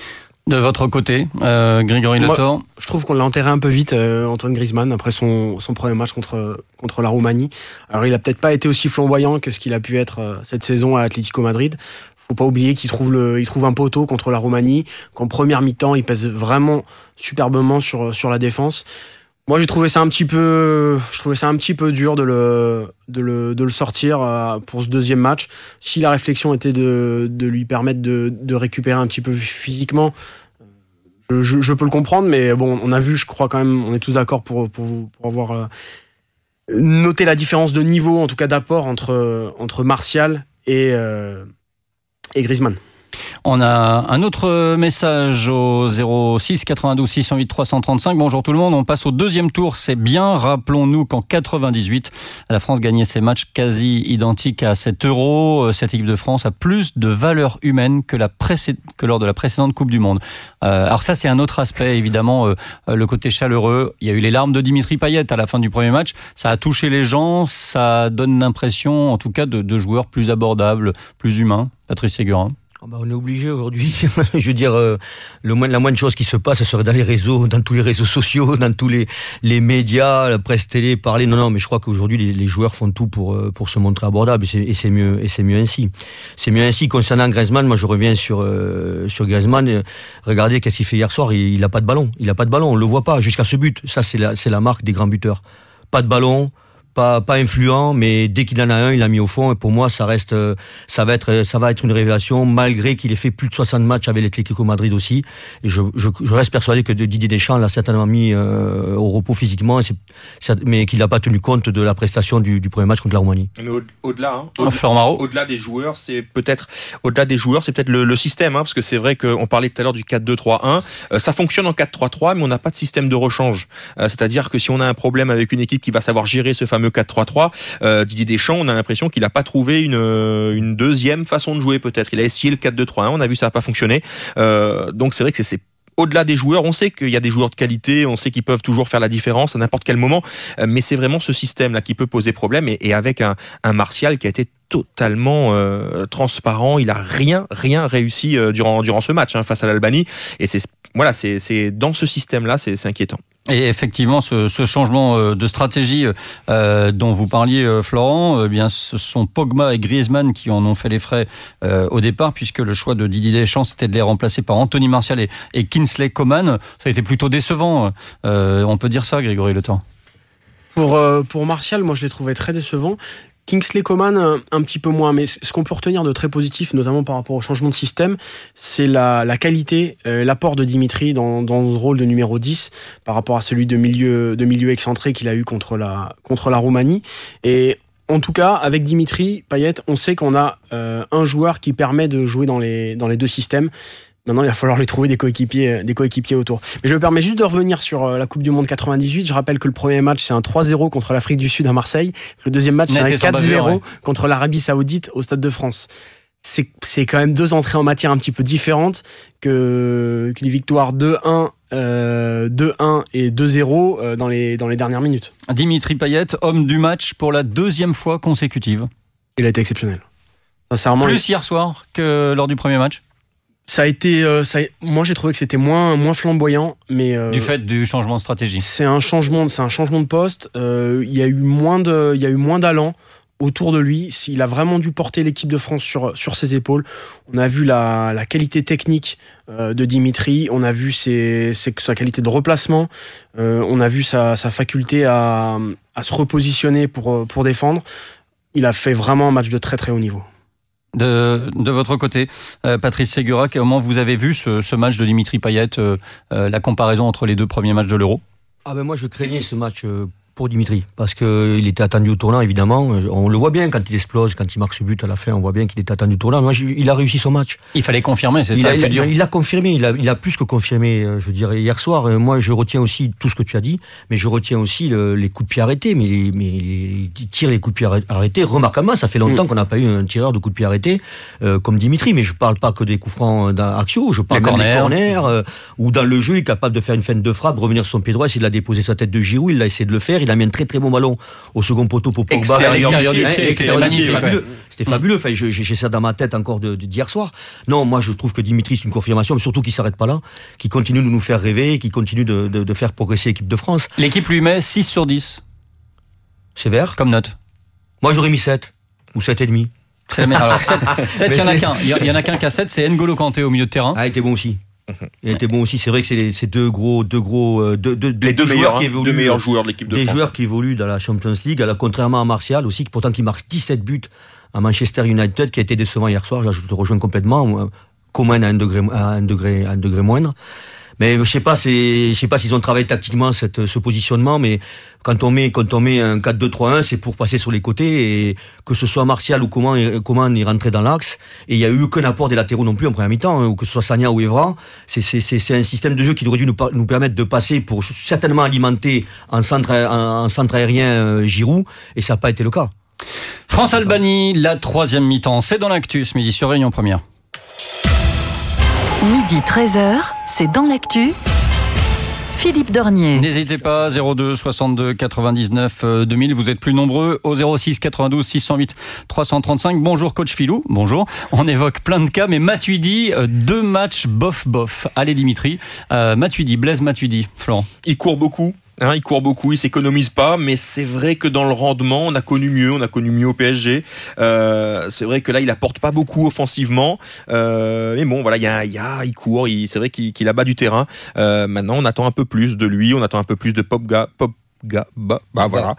De votre côté, euh, Grégory Le Temps? Je trouve qu'on l'a enterré un peu vite, euh, Antoine Griezmann, après son, son premier match contre, contre la Roumanie. Alors, il a peut-être pas été aussi flamboyant que ce qu'il a pu être euh, cette saison à Atlético Madrid. Faut pas oublier qu'il trouve le, il trouve un poteau contre la Roumanie, qu'en première mi-temps, il pèse vraiment superbement sur, sur la défense. Moi, j'ai trouvé ça un petit peu, je trouvais ça un petit peu dur de le, de le, de le sortir pour ce deuxième match. Si la réflexion était de, de lui permettre de, de récupérer un petit peu physiquement, je, je, je peux le comprendre, mais bon, on a vu, je crois quand même, on est tous d'accord pour, pour, pour avoir noté la différence de niveau, en tout cas d'apport entre, entre Martial et, euh, et Griezmann. On a un autre message au zéro six quatre-vingt-douze six cent huit trois cent trente-cinq. Bonjour tout le monde, on passe au deuxième tour, c'est bien. Rappelons-nous qu'en quatre-vingt-dix-huit, la France gagnait ses matchs quasi identiques à cet Euro. Cette équipe de France a plus de valeur humaine que, la précé- que lors de la précédente Coupe du Monde. Euh, alors ça, c'est un autre aspect, évidemment, euh, le côté chaleureux. Il y a eu les larmes de Dimitri Payet à la fin du premier match. Ça a touché les gens, ça donne l'impression, en tout cas, de, de joueurs plus abordables, plus humains. Patrice Ségurin. Oh bah on est obligé aujourd'hui. Je veux dire, euh, le moins, la moindre chose qui se passe, ce serait dans les réseaux, dans tous les réseaux sociaux, dans tous les, les médias, la presse télé, parler. Non, non, mais je crois qu'aujourd'hui, les, les joueurs font tout pour, pour se montrer abordables et c'est, et c'est mieux, et c'est mieux ainsi. C'est mieux ainsi. Concernant Griezmann, moi, je reviens sur, euh, sur Griezmann. Regardez qu'est-ce qu'il fait hier soir. Il, il a pas de ballon. Il a pas de ballon. On le voit pas jusqu'à ce but. Ça, c'est la, c'est la marque des grands buteurs. Pas de ballon. Pas, pas influent, mais dès qu'il en a un, il l'a mis au fond. Et pour moi, ça reste, ça va être, ça va être une révélation, malgré qu'il ait fait plus de soixante matchs avec l'Atlético Madrid aussi. Et je, je, je reste persuadé que Didier Deschamps l'a certainement mis euh, au repos physiquement, c'est, c'est, mais qu'il n'a pas tenu compte de la prestation du, du premier match contre la Roumanie. Mais au, au-delà, hein, au-delà, au-delà des joueurs, c'est peut-être, au-delà des joueurs, c'est peut-être le, le système, hein, parce que c'est vrai qu'on parlait tout à l'heure du quatre deux trois un. Euh, ça fonctionne en quatre trois trois, mais on n'a pas de système de rechange. Euh, c'est-à-dire que si on a un problème avec une équipe qui va savoir gérer ce fameux quatre trois trois, euh, Didier Deschamps, on a l'impression qu'il n'a pas trouvé une, une deuxième façon de jouer peut-être. Il a essayé le quatre deux trois un, on a vu ça n'a pas fonctionné. Euh, donc c'est vrai que c'est, c'est au-delà des joueurs, on sait qu'il y a des joueurs de qualité, on sait qu'ils peuvent toujours faire la différence à n'importe quel moment, mais c'est vraiment ce système-là qui peut poser problème et, et avec un, un Martial qui a été totalement euh, transparent, il a rien rien réussi euh, durant durant ce match hein, face à l'Albanie et c'est voilà, c'est c'est dans ce système-là, c'est c'est inquiétant. Et effectivement, ce, ce changement de stratégie euh, dont vous parliez, euh, Florent, eh bien, ce sont Pogba et Griezmann qui en ont fait les frais euh, au départ, puisque le choix de Didier Deschamps, c'était de les remplacer par Anthony Martial et, et Kingsley Coman. Ça a été plutôt décevant. Euh, on peut dire ça, Grégory Le Temps. Pour, euh, pour Martial, moi, je l'ai trouvé très décevant. Kingsley Coman, un, un petit peu moins, mais ce qu'on peut retenir de très positif, notamment par rapport au changement de système, c'est la, la qualité, euh, l'apport de Dimitri dans, dans le rôle de numéro dix par rapport à celui de milieu, de milieu excentré qu'il a eu contre la, contre la Roumanie. Et en tout cas, avec Dimitri Payet, on sait qu'on a euh, un joueur qui permet de jouer dans les, dans les deux systèmes. Maintenant, il va falloir lui trouver des coéquipiers, des coéquipiers autour. Mais je me permets juste de revenir sur la Coupe du Monde quatre-vingt-dix-huit. Je rappelle que le premier match, c'est un trois zéro contre l'Afrique du Sud à Marseille. Le deuxième match, c'est un quatre zéro ouais. contre l'Arabie Saoudite au Stade de France. C'est, c'est quand même deux entrées en matière un petit peu différentes que, qu'une victoire deux un, euh, deux un et deux zéro dans les, dans les dernières minutes. Dimitri Payet, homme du match pour la deuxième fois consécutive. Il a été exceptionnel. Sincèrement. Plus il... hier soir que lors du premier match. Ça a été, euh, ça a, moi j'ai trouvé que c'était moins moins flamboyant, mais euh, du fait du changement de stratégie. C'est un changement, c'est un changement de poste. Euh, il y a eu moins de, il y a eu moins d'allant autour de lui. Il a vraiment dû porter l'équipe de France sur sur ses épaules. On a vu la la qualité technique euh, de Dimitri. On a vu ses, ses sa qualité de replacement. Euh, on a vu sa sa faculté à à se repositionner pour pour défendre. Il a fait vraiment un match de très très haut niveau. De, de votre côté, euh, Patrice Ségurin, comment vous avez vu ce, ce match de Dimitri Payet, euh, euh, la comparaison entre les deux premiers matchs de l'Euro ? Ah ben moi je craignais ce match euh, pour Dimitri, parce qu'il était attendu au tournant évidemment. On le voit bien quand il explose, quand il marque ce but à la fin, on voit bien qu'il était attendu au tournant. Moi, il a réussi son match. Il fallait confirmer, c'est il ça a, le plus il, dur. Il a confirmé, il a, il a plus que confirmé, je dirais, hier soir. Moi, je retiens aussi tout ce que tu as dit, mais je retiens aussi le, les coups de pied arrêtés. Mais, les, mais les, il tire les coups de pied arrêtés remarquablement. Ça fait longtemps mmh. qu'on n'a pas eu un tireur de coups de pied arrêtés euh, comme Dimitri. Mais je parle pas que des coups francs d'Axio, je parle les même corners. des corners, euh, où dans le jeu, il est capable de faire une feinte de frappe, revenir sur son pied droit, essayer de la déposer sur la tête de Giroud. Il a essayé de le faire. Il a mis un très très bon ballon au second poteau pour Pogba. Extérieur, extérieur du pied, c'était magnifique. Fabuleux. C'était fabuleux. Enfin, j'ai, j'ai ça dans ma tête encore de, de, d'hier soir. Non, moi, je trouve que Dimitri, c'est une confirmation, mais surtout qu'il s'arrête pas là, qu'il continue de nous faire rêver, qu'il continue de, de, de faire progresser l'équipe de France. L'équipe lui met six sur dix. Sévère. Comme note. Moi, j'aurais mis sept. Ou sept virgule cinq. C'est, mais alors, sept, il y en a qu'un. Il y en a qu'un qui a sept, c'est N'Golo Kanté au milieu de terrain. Ah, il était bon aussi. Il était bon aussi. C'est vrai que c'est, c'est deux gros, deux gros, deux, deux, les deux, deux meilleurs, qui hein, évoluent, deux meilleurs joueurs de l'équipe de des France. Des joueurs qui évoluent dans la Champions League, à la, contrairement à Martial aussi, qui pourtant qui marque dix-sept buts à Manchester United, qui a été décevant hier soir. Là, je te rejoins complètement. Coman à un degré, à un degré, à un degré moindre. Mais je sais pas, c'est, je sais pas s'ils ont travaillé tactiquement cette, ce positionnement, mais quand on met, quand on met un quatre deux trois un, c'est pour passer sur les côtés et que ce soit Martial ou comment, comment il rentrait dans l'axe. Et il y a eu aucun apport des latéraux non plus en première mi-temps, hein, ou que ce soit Sagna ou Evra. C'est, c'est, c'est, c'est un système de jeu qui aurait dû nous, nous permettre de passer pour certainement alimenter en centre, en, en centre aérien euh, Giroud, et ça n'a pas été le cas. France-Albanie, la troisième mi-temps, c'est dans l'actu ce midi sur Réunion Première. Midi treize heures, c'est dans l'actu. Philippe Dornier. N'hésitez pas, zéro deux soixante-deux quatre-vingt-dix-neuf deux mille, vous êtes plus nombreux au zéro six quatre-vingt-douze six cent huit trois cent trente-cinq. Bonjour coach Philou, bonjour. On évoque plein de cas, mais Matuidi, deux matchs bof-bof. Allez Dimitri, euh, Matuidi, Blaise Matuidi, Florent. Il court beaucoup. Hein, il court beaucoup, il s'économise pas, mais c'est vrai que dans le rendement, on a connu mieux, on a connu mieux au P S G. Euh, c'est vrai que là, il apporte pas beaucoup offensivement, euh, mais bon, voilà, il y a, il y a, il court, il, c'est vrai qu'il, qu'il abat du terrain. Euh, maintenant, on attend un peu plus de lui, on attend un peu plus de Pogba, Pop. Ga, bah, bah voilà.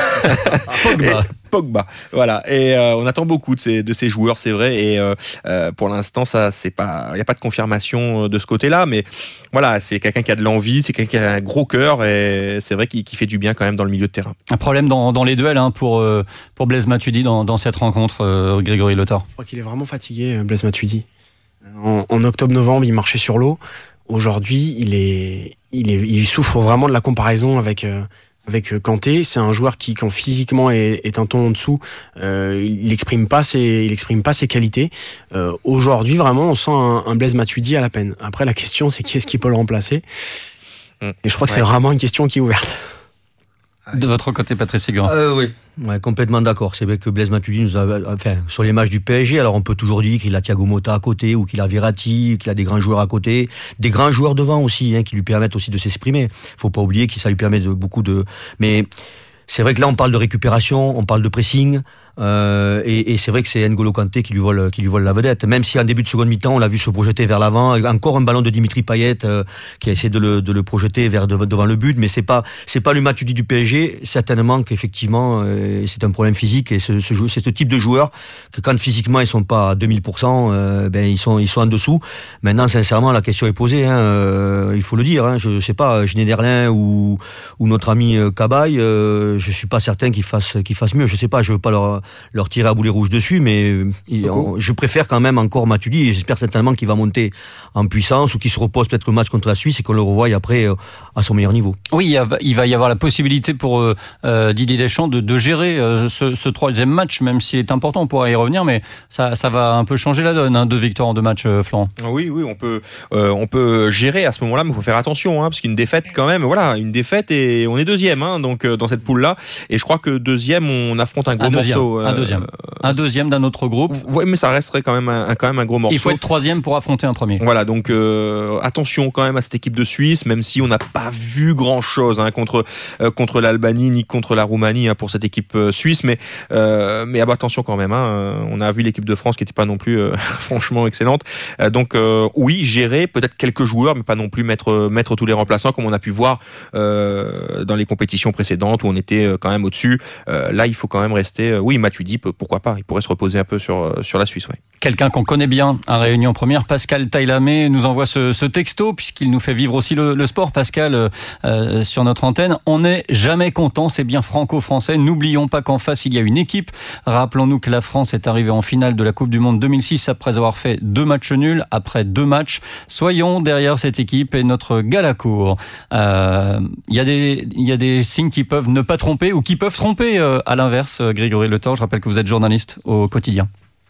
Pogba. Et, Pogba. Voilà. Et euh, on attend beaucoup de ces de ces joueurs, c'est vrai. Et euh, euh, pour l'instant, ça c'est pas, il y a pas de confirmation de ce côté-là, mais voilà, c'est quelqu'un qui a de l'envie, c'est quelqu'un qui a un gros cœur, et c'est vrai qu'il, qu'il fait du bien quand même dans le milieu de terrain. Un problème dans dans les duels hein, pour euh, pour Blaise Matuidi dans dans cette rencontre, euh, Grégory Lothar. Je crois qu'il est vraiment fatigué, Blaise Matuidi. En, en octobre-novembre, il marchait sur l'eau. Aujourd'hui, il est il est il souffre vraiment de la comparaison avec. Euh, Avec Kanté, c'est un joueur qui, quand physiquement est, est un ton en dessous, euh, il exprime pas ses, il exprime pas ses qualités. Euh, aujourd'hui, vraiment, on sent un, un Blaise Matuidi à la peine. Après, la question, c'est qui est-ce qui peut le remplacer ? Et je crois que ouais. c'est vraiment une question qui est ouverte. De votre côté, Patrice Seguin. Euh, oui, ouais, complètement d'accord. C'est vrai que Blaise Matuidi nous a, enfin, sur les matchs du P S G, alors on peut toujours dire qu'il a Thiago Motta à côté, ou qu'il a Verratti, qu'il a des grands joueurs à côté, des grands joueurs devant aussi, hein, qui lui permettent aussi de s'exprimer. Faut pas oublier que ça lui permet de beaucoup de, mais c'est vrai que là on parle de récupération, on parle de pressing. Euh, et, et c'est vrai que c'est N'Golo Kanté qui lui vole, qui lui vole la vedette. Même si en début de seconde mi-temps, on l'a vu se projeter vers l'avant, encore un ballon de Dimitri Payet euh, qui a essayé de le, de le projeter vers de, devant le but, mais c'est pas, c'est pas le Matuidi du P S G. Certainement qu'effectivement, euh, c'est un problème physique et ce, ce, c'est ce type de joueur que quand physiquement ils sont pas à deux mille pour cent, euh, ben ils sont, ils sont en dessous. Maintenant, sincèrement, la question est posée. Hein, euh, il faut le dire. Hein, je sais pas, Schneiderlin ou ou notre ami Cabaye, euh, je suis pas certain qu'ils fassent, qu'ils fassent mieux. Je sais pas, je veux pas leur leur tirer à boulet rouge dessus, mais on, je préfère quand même encore Matuidi, et j'espère certainement qu'il va monter en puissance ou qu'il se repose peut-être le match contre la Suisse et qu'on le revoie après euh, à son meilleur niveau. Oui, il va y avoir la possibilité pour euh, Didier Deschamps de, de gérer euh, ce, ce troisième match, même s'il est important, on pourra y revenir, mais ça, ça va un peu changer la donne, hein, deux victoires en deux matchs, euh, Florent. Oui, oui, on peut, euh, on peut gérer à ce moment-là, mais il faut faire attention, hein, parce qu'une défaite quand même, voilà, une défaite et on est deuxième, hein, donc euh, dans cette poule-là, et je crois que deuxième, on affronte un gros un deuxième, morceau. Euh, un deuxième. Euh, un deuxième d'un autre groupe. Oui, mais ça resterait quand même un, quand même un gros morceau. Il faut être troisième pour affronter un premier. Voilà, donc euh, attention quand même à cette équipe de Suisse, même si on n'a pas vu grand-chose hein, contre euh, contre l'Albanie ni contre la Roumanie hein, pour cette équipe euh, suisse, mais euh, mais ah bah, attention quand même. Hein, on a vu l'équipe de France qui n'était pas non plus euh, franchement excellente. Euh, donc euh, oui, gérer peut-être quelques joueurs, mais pas non plus mettre mettre tous les remplaçants comme on a pu voir euh, dans les compétitions précédentes où on était euh, quand même au-dessus. Euh, là, il faut quand même rester. Euh, oui, Matuidi, pourquoi pas, il pourrait se reposer un peu sur sur la Suisse. Ouais. Quelqu'un qu'on connaît bien à Réunion Première, Pascal Tailamé, nous envoie ce, ce texto puisqu'il nous fait vivre aussi le, le sport. Pascal, euh, sur notre antenne, on n'est jamais content, c'est bien franco-français. N'oublions pas qu'en face il y a une équipe. Rappelons-nous que la France est arrivée en finale de la Coupe du Monde deux mille six après avoir fait deux matchs nuls après deux matchs. Soyons derrière cette équipe et notre Galacourt. Euh, il y a des il y a des signes qui peuvent ne pas tromper ou qui peuvent tromper euh, à l'inverse. Grégory Lothar, je rappelle que vous êtes journaliste au quotidien.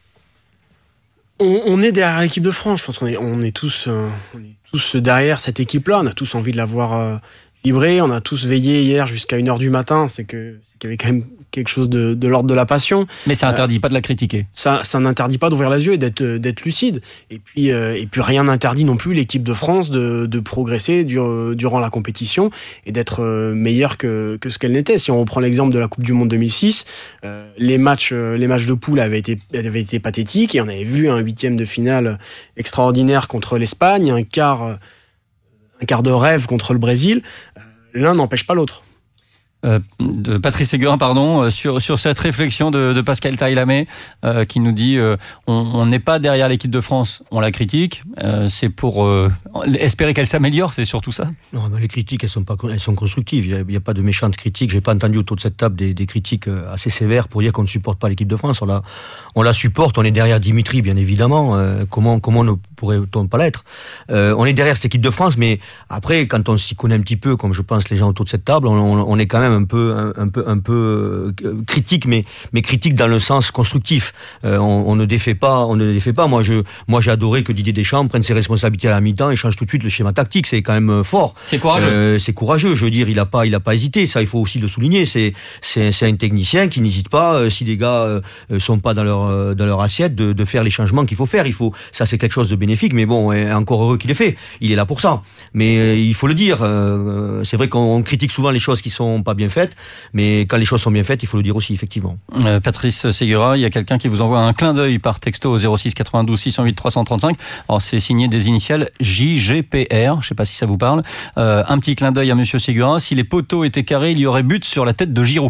On, on est derrière l'équipe de France. Je pense qu'on est, on est tous, euh, on est tous derrière cette équipe-là. On a tous envie de la voir euh, vibrer. On a tous veillé hier jusqu'à une heure du matin. C'est que, c'est qu'il y avait quand même quelque chose de, de l'ordre de la passion. Mais ça n'interdit euh, pas de la critiquer. Ça, ça n'interdit pas d'ouvrir les yeux et d'être, d'être lucide. Et puis, euh, et puis rien n'interdit non plus l'équipe de France de, de progresser dur, durant la compétition et d'être euh, meilleure que, que ce qu'elle n'était. Si on reprend l'exemple de la Coupe du Monde deux mille six, euh, les matchs, euh, les matchs de poule avaient été, avaient été pathétiques et on avait vu un huitième de finale extraordinaire contre l'Espagne, un quart, un quart de rêve contre le Brésil. Euh, l'un n'empêche pas l'autre. euh, de Patrice Ségurin, pardon, sur sur cette réflexion de, de Pascal Tailamé euh, qui nous dit euh, on n'est pas derrière l'équipe de France, on la critique, euh, c'est pour euh, espérer qu'elle s'améliore, c'est surtout ça. Non, mais les critiques, elles sont pas, elles sont constructives. Il n'y a, a pas de méchantes critiques. J'ai pas entendu autour de cette table des, des critiques assez sévères pour dire qu'on ne supporte pas l'équipe de France. On la, on la supporte. On est derrière Dimitri, bien évidemment. Euh, comment, comment ne pourrait-on pas l'être? euh, On est derrière cette équipe de France, mais après, quand on s'y connaît un petit peu, comme je pense les gens autour de cette table, on, on, on est quand même un peu, un, un peu, un peu euh, critique, mais, mais critique dans le sens constructif. Euh, on, on ne défait pas, on ne défait pas. Moi, je, moi, j'ai adoré que Didier Deschamps prenne ses responsabilités à la mi-temps et change tout de suite le schéma tactique. C'est quand même fort. C'est courageux. Euh, c'est courageux. Je veux dire, il a pas, il a pas hésité. Ça, il faut aussi le souligner. C'est, c'est, c'est un technicien qui n'hésite pas, euh, si les gars euh, sont pas dans leur, euh, dans leur assiette, de, de faire les changements qu'il faut faire. Il faut, ça, c'est quelque chose de bénéfique. Mais bon, et encore heureux qu'il ait fait. Il est là pour ça. Mais euh, il faut le dire. Euh, c'est vrai qu'on critique souvent les choses qui sont pas bien faites, mais quand les choses sont bien faites, il faut le dire aussi, effectivement. Euh, Patrice Ségurin, il y a quelqu'un qui vous envoie un clin d'œil par texto au zéro six quatre-vingt-douze six cent huit trois cent trente-cinq. Alors, c'est signé des initiales J G P R. Je sais pas si ça vous parle. Euh, un petit clin d'œil à Monsieur Ségurin. Si les poteaux étaient carrés, il y aurait but sur la tête de Giroud.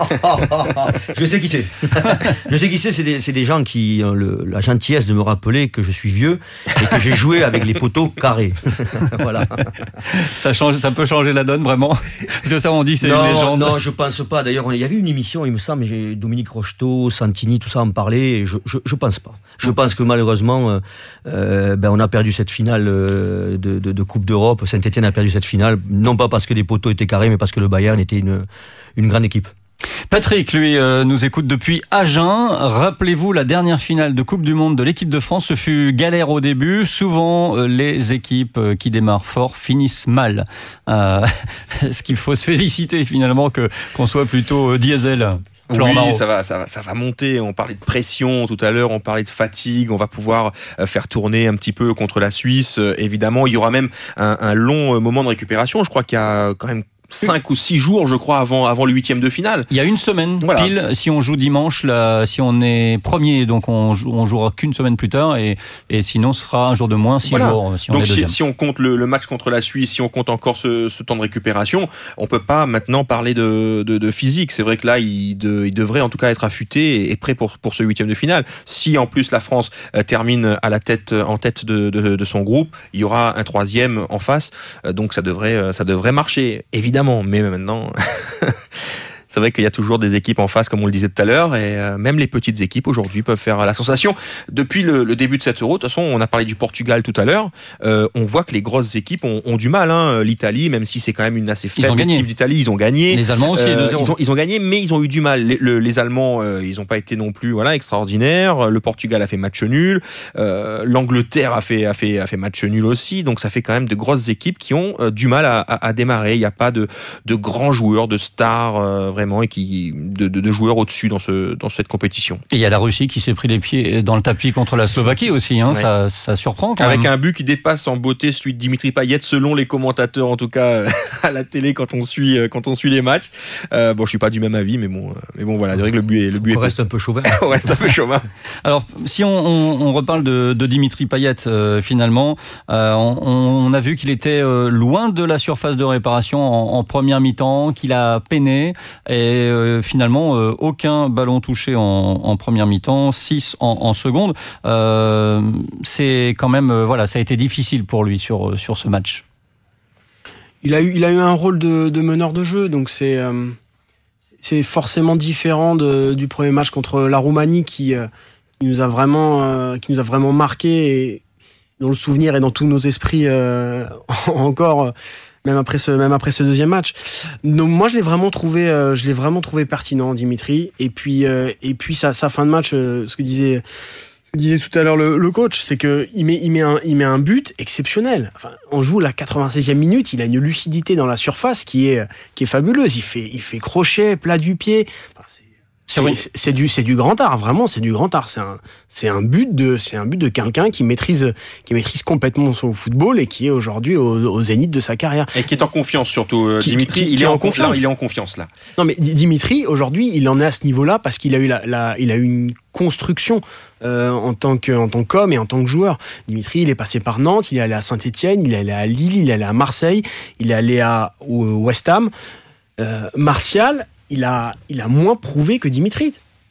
Je sais qui c'est. Je sais qui c'est. C'est des, c'est des gens qui ont le, la gentillesse de me rappeler que je suis vieux et que j'ai joué avec les poteaux carrés. Voilà. Ça change, ça peut changer la donne, vraiment. C'est ça, on dit, c'est non, une légende. Non, je pense pas. D'ailleurs, il y avait une émission, il me semble, j'ai Dominique Rocheteau, Santini, tout ça en parlait. Et je, je, je pense pas. Je pense que malheureusement, euh, ben, on a perdu cette finale de, de, de Coupe d'Europe. Saint-Etienne a perdu cette finale, non pas parce que les poteaux étaient carrés, mais parce que le Bayern était une, une grande équipe. Patrick, lui, euh, nous écoute depuis Agen. Rappelez-vous, la dernière finale de Coupe du Monde de l'équipe de France, ce fut galère au début. Souvent, euh, les équipes euh, qui démarrent fort finissent mal. Euh, est-ce qu'il faut se féliciter finalement que qu'on soit plutôt euh, diesel? Oui, ça va, ça va, ça va monter. On parlait de pression tout à l'heure, on parlait de fatigue. On va pouvoir faire tourner un petit peu contre la Suisse. Évidemment, il y aura même un, un long moment de récupération. Je crois qu'il y a quand même cinq ou six jours, je crois, avant avant le huitième de finale. Il y a une semaine, voilà. Pile, si on joue dimanche, là, si on est premier, donc on, joue, on jouera qu'une semaine plus tard, et, et sinon ce sera un jour de moins, six voilà. jours, si on donc est deuxième. Si, si on compte le, le match contre la Suisse, si on compte encore ce, ce temps de récupération, on peut pas maintenant parler de, de, de physique. C'est vrai que là, il, de, il devrait en tout cas être affûté et, et prêt pour, pour ce huitième de finale. Si en plus la France euh, termine à la tête, en tête de, de, de son groupe, il y aura un troisième en face, euh, donc ça devrait, ça devrait marcher, évidemment, mais maintenant c'est vrai qu'il y a toujours des équipes en face, comme on le disait tout à l'heure, et euh, même les petites équipes aujourd'hui peuvent faire la sensation. Depuis le, le début de cet Euro, de toute façon, on a parlé du Portugal tout à l'heure, euh, on voit que les grosses équipes ont, ont du mal. Hein. L'Italie, même si c'est quand même une assez faible équipe d'Italie, ils ont gagné. Les Allemands aussi, euh, deux zéro. Ils ont, ils ont gagné, mais ils ont eu du mal. Les, le, les Allemands, euh, ils n'ont pas été non plus voilà extraordinaires. Le Portugal a fait match nul. Euh, L'Angleterre a fait, a, fait, a fait match nul aussi. Donc ça fait quand même de grosses équipes qui ont euh, du mal à, à, à démarrer. Il n'y a pas de, de grands joueurs, de stars euh, vraiment, et qui De, de, de joueurs au-dessus dans, ce, dans cette compétition. Et il y a la Russie qui s'est pris les pieds dans le tapis contre la Slovaquie aussi, hein, ouais. ça, ça surprend quand Avec même. un but qui dépasse en beauté celui de Dimitri Payet, selon les commentateurs, en tout cas à la télé quand on suit, quand on suit les matchs. Euh, bon, je suis pas du même avis, mais bon, mais bon voilà, c'est vrai que le but est... Le but on est reste un peu chauvin. on reste un peu chauvin. Alors, si on, on, on reparle de, de Dimitri Payet, euh, finalement, euh, on, on a vu qu'il était euh, loin de la surface de réparation en, en première mi-temps, qu'il a peiné, et euh, finalement, euh, aucun ballon touché en, en première mi-temps, six en, en seconde. Euh, c'est quand même, euh, voilà, ça a été difficile pour lui sur sur ce match. Il a eu, il a eu un rôle de, de meneur de jeu, donc c'est euh, c'est forcément différent de, du premier match contre la Roumanie qui, euh, qui nous a vraiment, euh, qui nous a vraiment marqué et dans le souvenir et dans tous nos esprits euh, encore. Même après ce, même après ce deuxième match. Donc moi, je l'ai vraiment trouvé, euh, je l'ai vraiment trouvé pertinent, Dimitri. Et puis, euh, et puis sa, sa fin de match, euh, ce que disait, ce que disait tout à l'heure le, le coach, c'est que il met, il met un, il met un but exceptionnel. Enfin, on joue la quatre-vingt-seizième minute, il a une lucidité dans la surface qui est, qui est fabuleuse. Il fait, il fait crochet, plat du pied. Enfin, c'est, C'est, c'est du c'est du grand art, vraiment, c'est du grand art. C'est un c'est un but de c'est un but de quelqu'un qui maîtrise qui maîtrise complètement son football et qui est aujourd'hui au, au zénith de sa carrière. Et qui est en confiance surtout. Qui, Dimitri, qui, qui, il est en confiance. Là, il est en confiance là. Non mais Dimitri aujourd'hui, il en est à ce niveau-là parce qu'il a eu la, la il a eu une construction euh, en tant que en tant qu'homme et en tant que joueur. Dimitri, il est passé par Nantes, il est allé à Saint-Etienne, il est allé à Lille, il est allé à Marseille, il est allé à au West Ham. euh, Martial, il a, il a moins prouvé que Dimitri.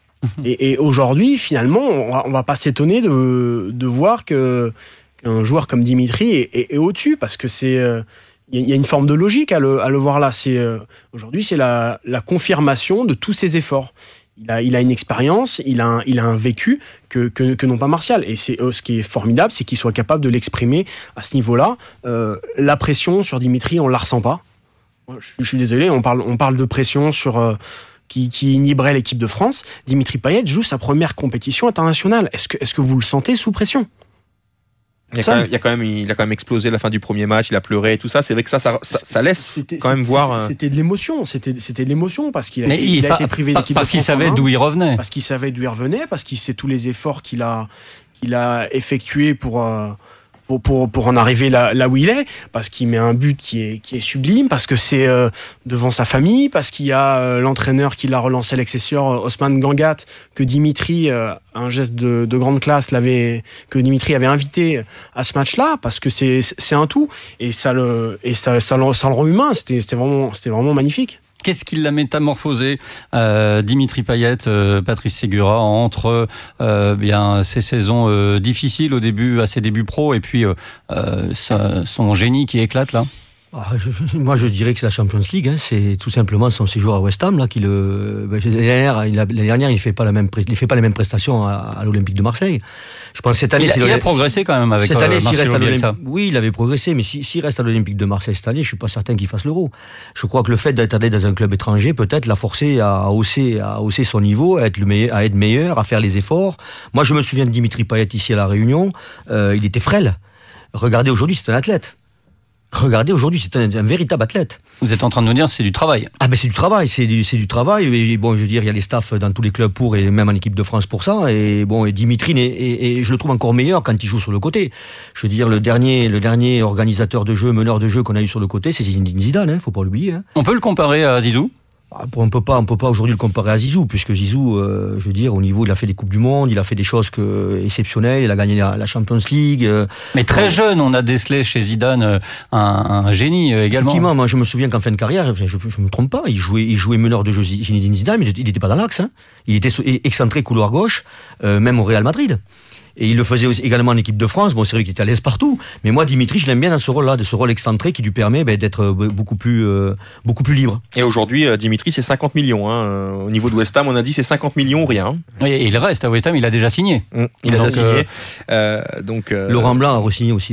et, et aujourd'hui, finalement, on va, on va pas s'étonner de, de voir que qu'un joueur comme Dimitri est, est, est au-dessus, parce que c'est, euh, il y a une forme de logique à le, à le voir là. C'est euh, aujourd'hui, c'est la, la confirmation de tous ses efforts. Il a, il a une expérience, il a un, il a un vécu que, que, que non pas Martial. Et c'est, euh, ce qui est formidable, c'est qu'il soit capable de l'exprimer à ce niveau-là. Euh, la pression sur Dimitri, on la ressent pas. Je, je suis désolé, on parle, on parle de pression sur euh, qui, qui inhiberait l'équipe de France. Dimitri Payet joue sa première compétition internationale. Est-ce que, est-ce que vous le sentez sous pression? Il, y a quand même, il, y a quand même, il a quand même explosé à la fin du premier match, il a pleuré et tout ça. C'est vrai que ça, ça, ça, ça laisse c'était, quand même c'était, voir. C'était, c'était de l'émotion, c'était, c'était de l'émotion parce qu'il a, Mais il il a pas, été privé de l'équipe parce de qu'il France savait d'où il revenait. Parce qu'il savait d'où il revenait, parce qu'il sait tous les efforts qu'il a, qu'il a effectués pour. Euh, Pour, pour, pour en arriver là, là où il est, parce qu'il met un but qui est, qui est sublime, parce que c'est euh, devant sa famille, parce qu'il y a euh, l'entraîneur qui l'a relancé à l'Excelsior, Osman Gangat, que Dimitri, euh, un geste de, de grande classe, l'avait, que Dimitri avait invité à ce match-là, parce que c'est, c'est un tout, et ça le, et ça, ça, le, ça le rend humain, c'était, c'était vraiment, c'était vraiment magnifique. Qu'est-ce qui l'a métamorphosé, euh, Dimitri Payet, euh, Patrice Ségura, entre euh, bien ces saisons euh, difficiles au début, à ses débuts pro, et puis euh, euh, sa, son génie qui éclate là? Ah, je, moi, je dirais que c'est la Champions League. Hein. C'est tout simplement son séjour à West Ham là qui le. Ben, l'année dernière, il, l'année dernière, il fait pas la même, il fait pas les mêmes prestations à, à l'Olympique de Marseille. Je pense cette année, il, a, il a progressé quand même avec cette année. S'il reste à l'Olympique, oui, il avait progressé, mais s'il si, si reste à l'Olympique de Marseille cette année, je suis pas certain qu'il fasse l'Euro. Je crois que le fait d'être allé dans un club étranger, peut-être l'a forcé à hausser, à hausser son niveau, à être le meilleur, à être meilleur, à faire les efforts. Moi, je me souviens de Dimitri Payet ici à la Réunion. Euh, il était frêle. Regardez aujourd'hui, c'est un athlète. Regardez, aujourd'hui, c'est un, un véritable athlète. Vous êtes en train de nous dire c'est du travail. Ah ben c'est du travail, c'est du, c'est du travail. Et bon, je veux dire, il y a les staffs dans tous les clubs pour, et même en équipe de France pour ça. Et bon, et Dimitri, et, et, et je le trouve encore meilleur quand il joue sur le côté. Je veux dire, le dernier, le dernier organisateur de jeu, meneur de jeu qu'on a eu sur le côté, c'est Zinedine Zidane, hein, faut pas l'oublier. Hein. On peut le comparer à Zizou? On peut pas, on peut pas aujourd'hui le comparer à Zizou, puisque Zizou, euh, je veux dire, au niveau, il a fait des coupes du monde, il a fait des choses que exceptionnelles, il a gagné la, la Champions League. Euh, Mais très euh, jeune, on a décelé chez Zidane un, un génie euh, également. Effectivement, moi je me souviens qu'en fin de carrière, je, je, je me trompe pas, il jouait, il jouait meneur de jeu Zinedine Zidane, mais il n'était pas dans l'axe. Hein. Il était excentré couloir gauche, euh, même au Real Madrid. Et il le faisait aussi, également en équipe de France. Bon, c'est vrai qu'il était à l'aise partout. Mais moi, Dimitri, je l'aime bien dans ce rôle-là, de ce rôle excentré qui lui permet ben, d'être beaucoup plus, euh, beaucoup plus libre. Et aujourd'hui, Dimitri, c'est cinquante millions. Hein. Au niveau de West Ham, on a dit c'est cinquante millions ou rien. Et il reste à West Ham, il a déjà signé. Mmh, il donc, a déjà signé. Euh, donc, euh... Laurent Blanc a re-signé aussi.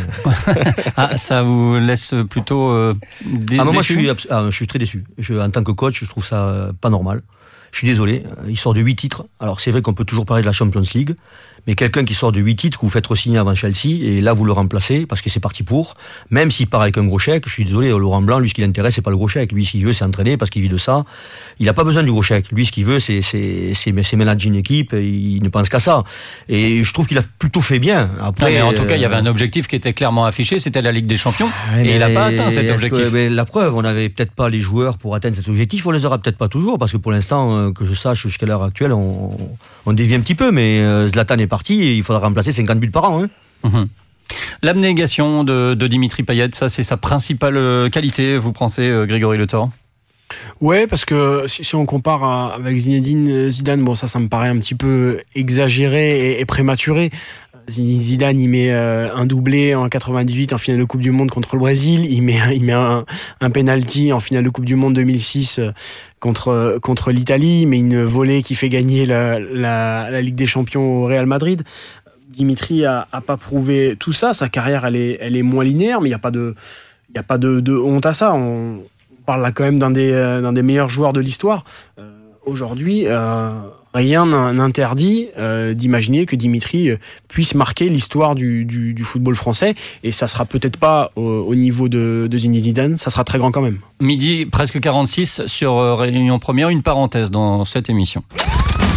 Ah, ça vous laisse plutôt euh, dé- ah, moi, déçu? je suis, ah, je suis très déçu. Je, en tant que coach, je trouve ça pas normal. Je suis désolé. Il sort de huit titres. Alors, c'est vrai qu'on peut toujours parler de la Champions League. Mais quelqu'un qui sort de huit titres, que vous faites re-signer avant Chelsea, et là vous le remplacez, parce que c'est parti pour, même s'il part avec un gros chèque, je suis désolé, Laurent Blanc, lui ce qui l'intéresse, c'est pas le gros chèque. Lui ce qu'il veut, c'est entraîner, parce qu'il vit de ça. Il a pas besoin du gros chèque. Lui ce qu'il veut, c'est, c'est, c'est, c'est manager une équipe, et il ne pense qu'à ça. Et je trouve qu'il a plutôt fait bien. Après, non, mais en tout euh, cas, il y avait un objectif qui était clairement affiché, c'était la Ligue des Champions, mais et il n'a pas atteint cet objectif. Que, la preuve, on n'avait peut-être pas les joueurs pour atteindre cet objectif, on les aura peut-être pas toujours, parce que pour l'instant, que je sache, jusqu'à l'heure actuelle, on, on dévie un petit peu, mais Zlatan est parti, et il faudra remplacer cinquante buts par an. Hein. Mmh. L'abnégation de, de Dimitri Payet, ça c'est sa principale qualité, vous pensez, Grégory Le Thor? Ouais, parce que si, si on compare à, avec Zinedine Zidane, bon ça, ça me paraît un petit peu exagéré et, et prématuré. Zinedine Zidane, il met euh, un doublé en quatre-vingt-dix-huit en finale de Coupe du Monde contre le Brésil. Il met, il met un, un penalty en finale de Coupe du Monde deux mille six contre contre l'Italie. Il met une volée qui fait gagner la, la, la Ligue des Champions au Real Madrid. Dimitri a, a pas prouvé tout ça. Sa carrière, elle est, elle est moins linéaire, mais il y a pas de, il y a pas de, de honte à ça. On parle là quand même d'un des, d'un des meilleurs joueurs de l'histoire. Euh, aujourd'hui, euh, rien n'interdit euh, d'imaginer que Dimitri puisse marquer l'histoire du, du, du football français. Et ça sera peut-être pas au, au niveau de, de Zinedine Zidane, ça sera très grand quand même. Midi, presque quarante-six sur Réunion Première. Une parenthèse dans cette émission.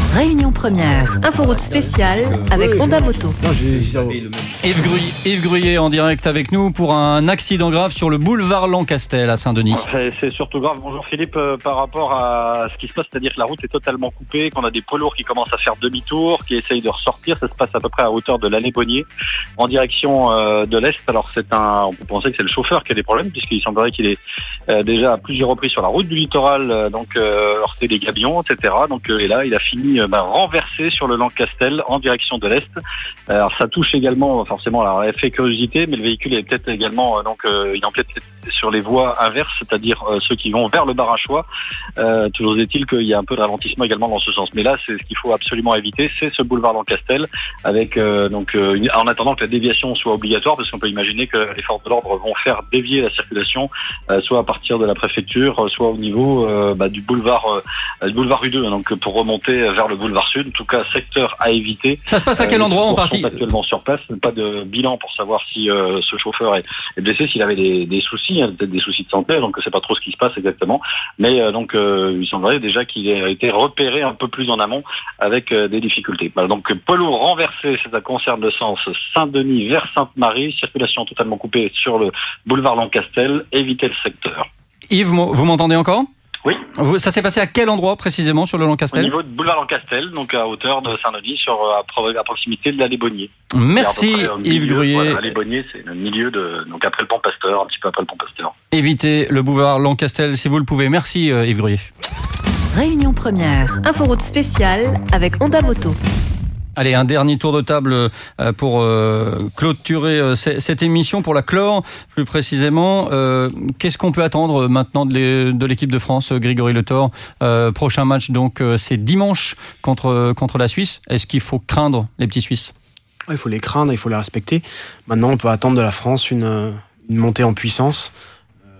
Réunion première. Inforoute spéciale avec Oui, Honda Moto. Non, j'ai- j'ai- Yves Gruy- Yves Gruyé en direct avec nous pour un accident grave sur le boulevard Lancastel à Saint-Denis. C'est, c'est surtout grave. Bonjour Philippe, euh, par rapport à ce qui se passe, c'est-à-dire que la route est totalement coupée, qu'on a des poids lourds qui commencent à faire demi-tour, qui essayent de ressortir. Ça se passe à peu près à hauteur de l'allée Bonnier, en direction euh, de l'Est. Alors c'est un, on peut penser que c'est le chauffeur qui a des problèmes, puisqu'il semblerait qu'il est euh, déjà à plusieurs reprises sur la route du littoral, euh, donc euh, heurté des gabions, et cetera. Donc euh, et là, il a fini euh, bah, renversé sur le Lancastel en direction de l'Est. Euh, alors ça touche également forcément la fait curiosité, mais le véhicule est peut-être également euh, donc euh, il empiète sur les voies inverses, c'est-à-dire euh, ceux qui vont vers le Barachois. Euh, toujours est-il qu'il y a un peu de ralentissement également dans ce sens. Mais là, c'est ce qu'il faut absolument éviter, c'est ce boulevard Lancastel, avec euh, donc euh, une, en attendant que la déviation soit obligatoire, parce qu'on peut imaginer que les forces de l'ordre vont faire dévier la circulation, euh, soit à partir de la préfecture, soit au niveau euh, bah, du boulevard euh, du boulevard Rue deux, donc pour remonter vers le boulevard Sud. En tout cas, secteur à éviter. Ça se passe à quel euh, endroit en les partie? sont actuellement sur place, pas de bilan pour savoir si euh, ce chauffeur est, est blessé, s'il avait des, des soucis, hein, peut-être des soucis de santé, donc c'est pas trop ce qui se passe exactement. Mais euh, donc euh, il semblerait déjà qu'il ait été repéré un peu plus en amont avec euh, des difficultés. Voilà, donc poids lourd renversé, ça concerne le sens Saint-Denis vers Sainte-Marie, circulation totalement coupée sur le boulevard Lancastel, évitez le secteur. Yves, vous m'entendez encore? Oui. Ça s'est passé à quel endroit précisément sur le Lancastel? Au niveau de boulevard Lancastel, donc à hauteur de Saint-Denis, sur à, pro- à proximité de l'allée Bonnier. Merci près, Yves milieu, Gruyé. Voilà, l'allée Bonnier, c'est le milieu de donc après le pont Pasteur, un petit peu après le pont Pasteur. Évitez le boulevard Lancastel si vous le pouvez. Merci euh, Yves Gruyé. Réunion première. Inforoute spéciale avec Honda Moto. Allez, un dernier tour de table euh, pour euh, clôturer euh, c- cette émission, pour la clore plus précisément. Euh, qu'est-ce qu'on peut attendre maintenant de, l'é- de l'équipe de France, Grégory Le Thor? euh, Prochain match, donc euh, c'est dimanche contre, contre la Suisse. Est-ce qu'il faut craindre les petits Suisses? Il faut les craindre, il faut les respecter. Maintenant, on peut attendre de la France une, une montée en puissance. Euh,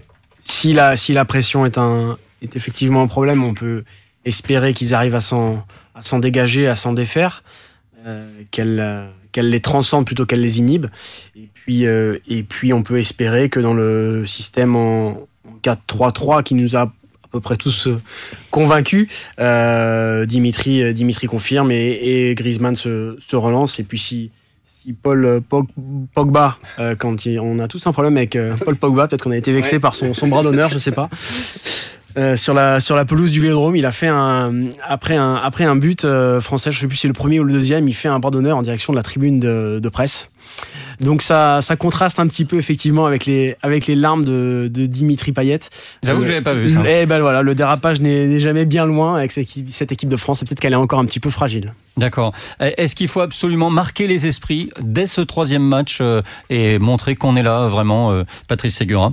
si, la, si la pression est, un, est effectivement un problème, on peut espérer qu'ils arrivent à s'en, à s'en dégager, à s'en défaire, euh, qu'elle, euh, qu'elle les transcende plutôt qu'elle les inhibe. Et puis, euh, et puis, on peut espérer que dans le système en, en quatre trois trois qui nous a à peu près tous euh, convaincus, euh, Dimitri, euh, Dimitri confirme et, et Griezmann se, se relance. Et puis si, si Paul euh, Pog- Pogba, euh, quand il, on a tous un problème avec euh, Paul Pogba, peut-être qu'on a été vexé par son, son bras d'honneur, je sais pas. Euh, sur la sur la pelouse du Vélodrome, il a fait un après un après un but euh, français, je sais plus si c'est le premier ou le deuxième, il fait un bras d'honneur en direction de la tribune de, de presse. Donc ça ça contraste un petit peu effectivement avec les avec les larmes de, de Dimitri Payet. J'avoue euh, que j'avais pas vu ça. Et ben voilà, le dérapage n'est, n'est jamais bien loin avec cette équipe, cette équipe de France. Et peut-être qu'elle est encore un petit peu fragile. D'accord. Est-ce qu'il faut absolument marquer les esprits dès ce troisième match euh, et montrer qu'on est là vraiment, euh, Patrice Ségura?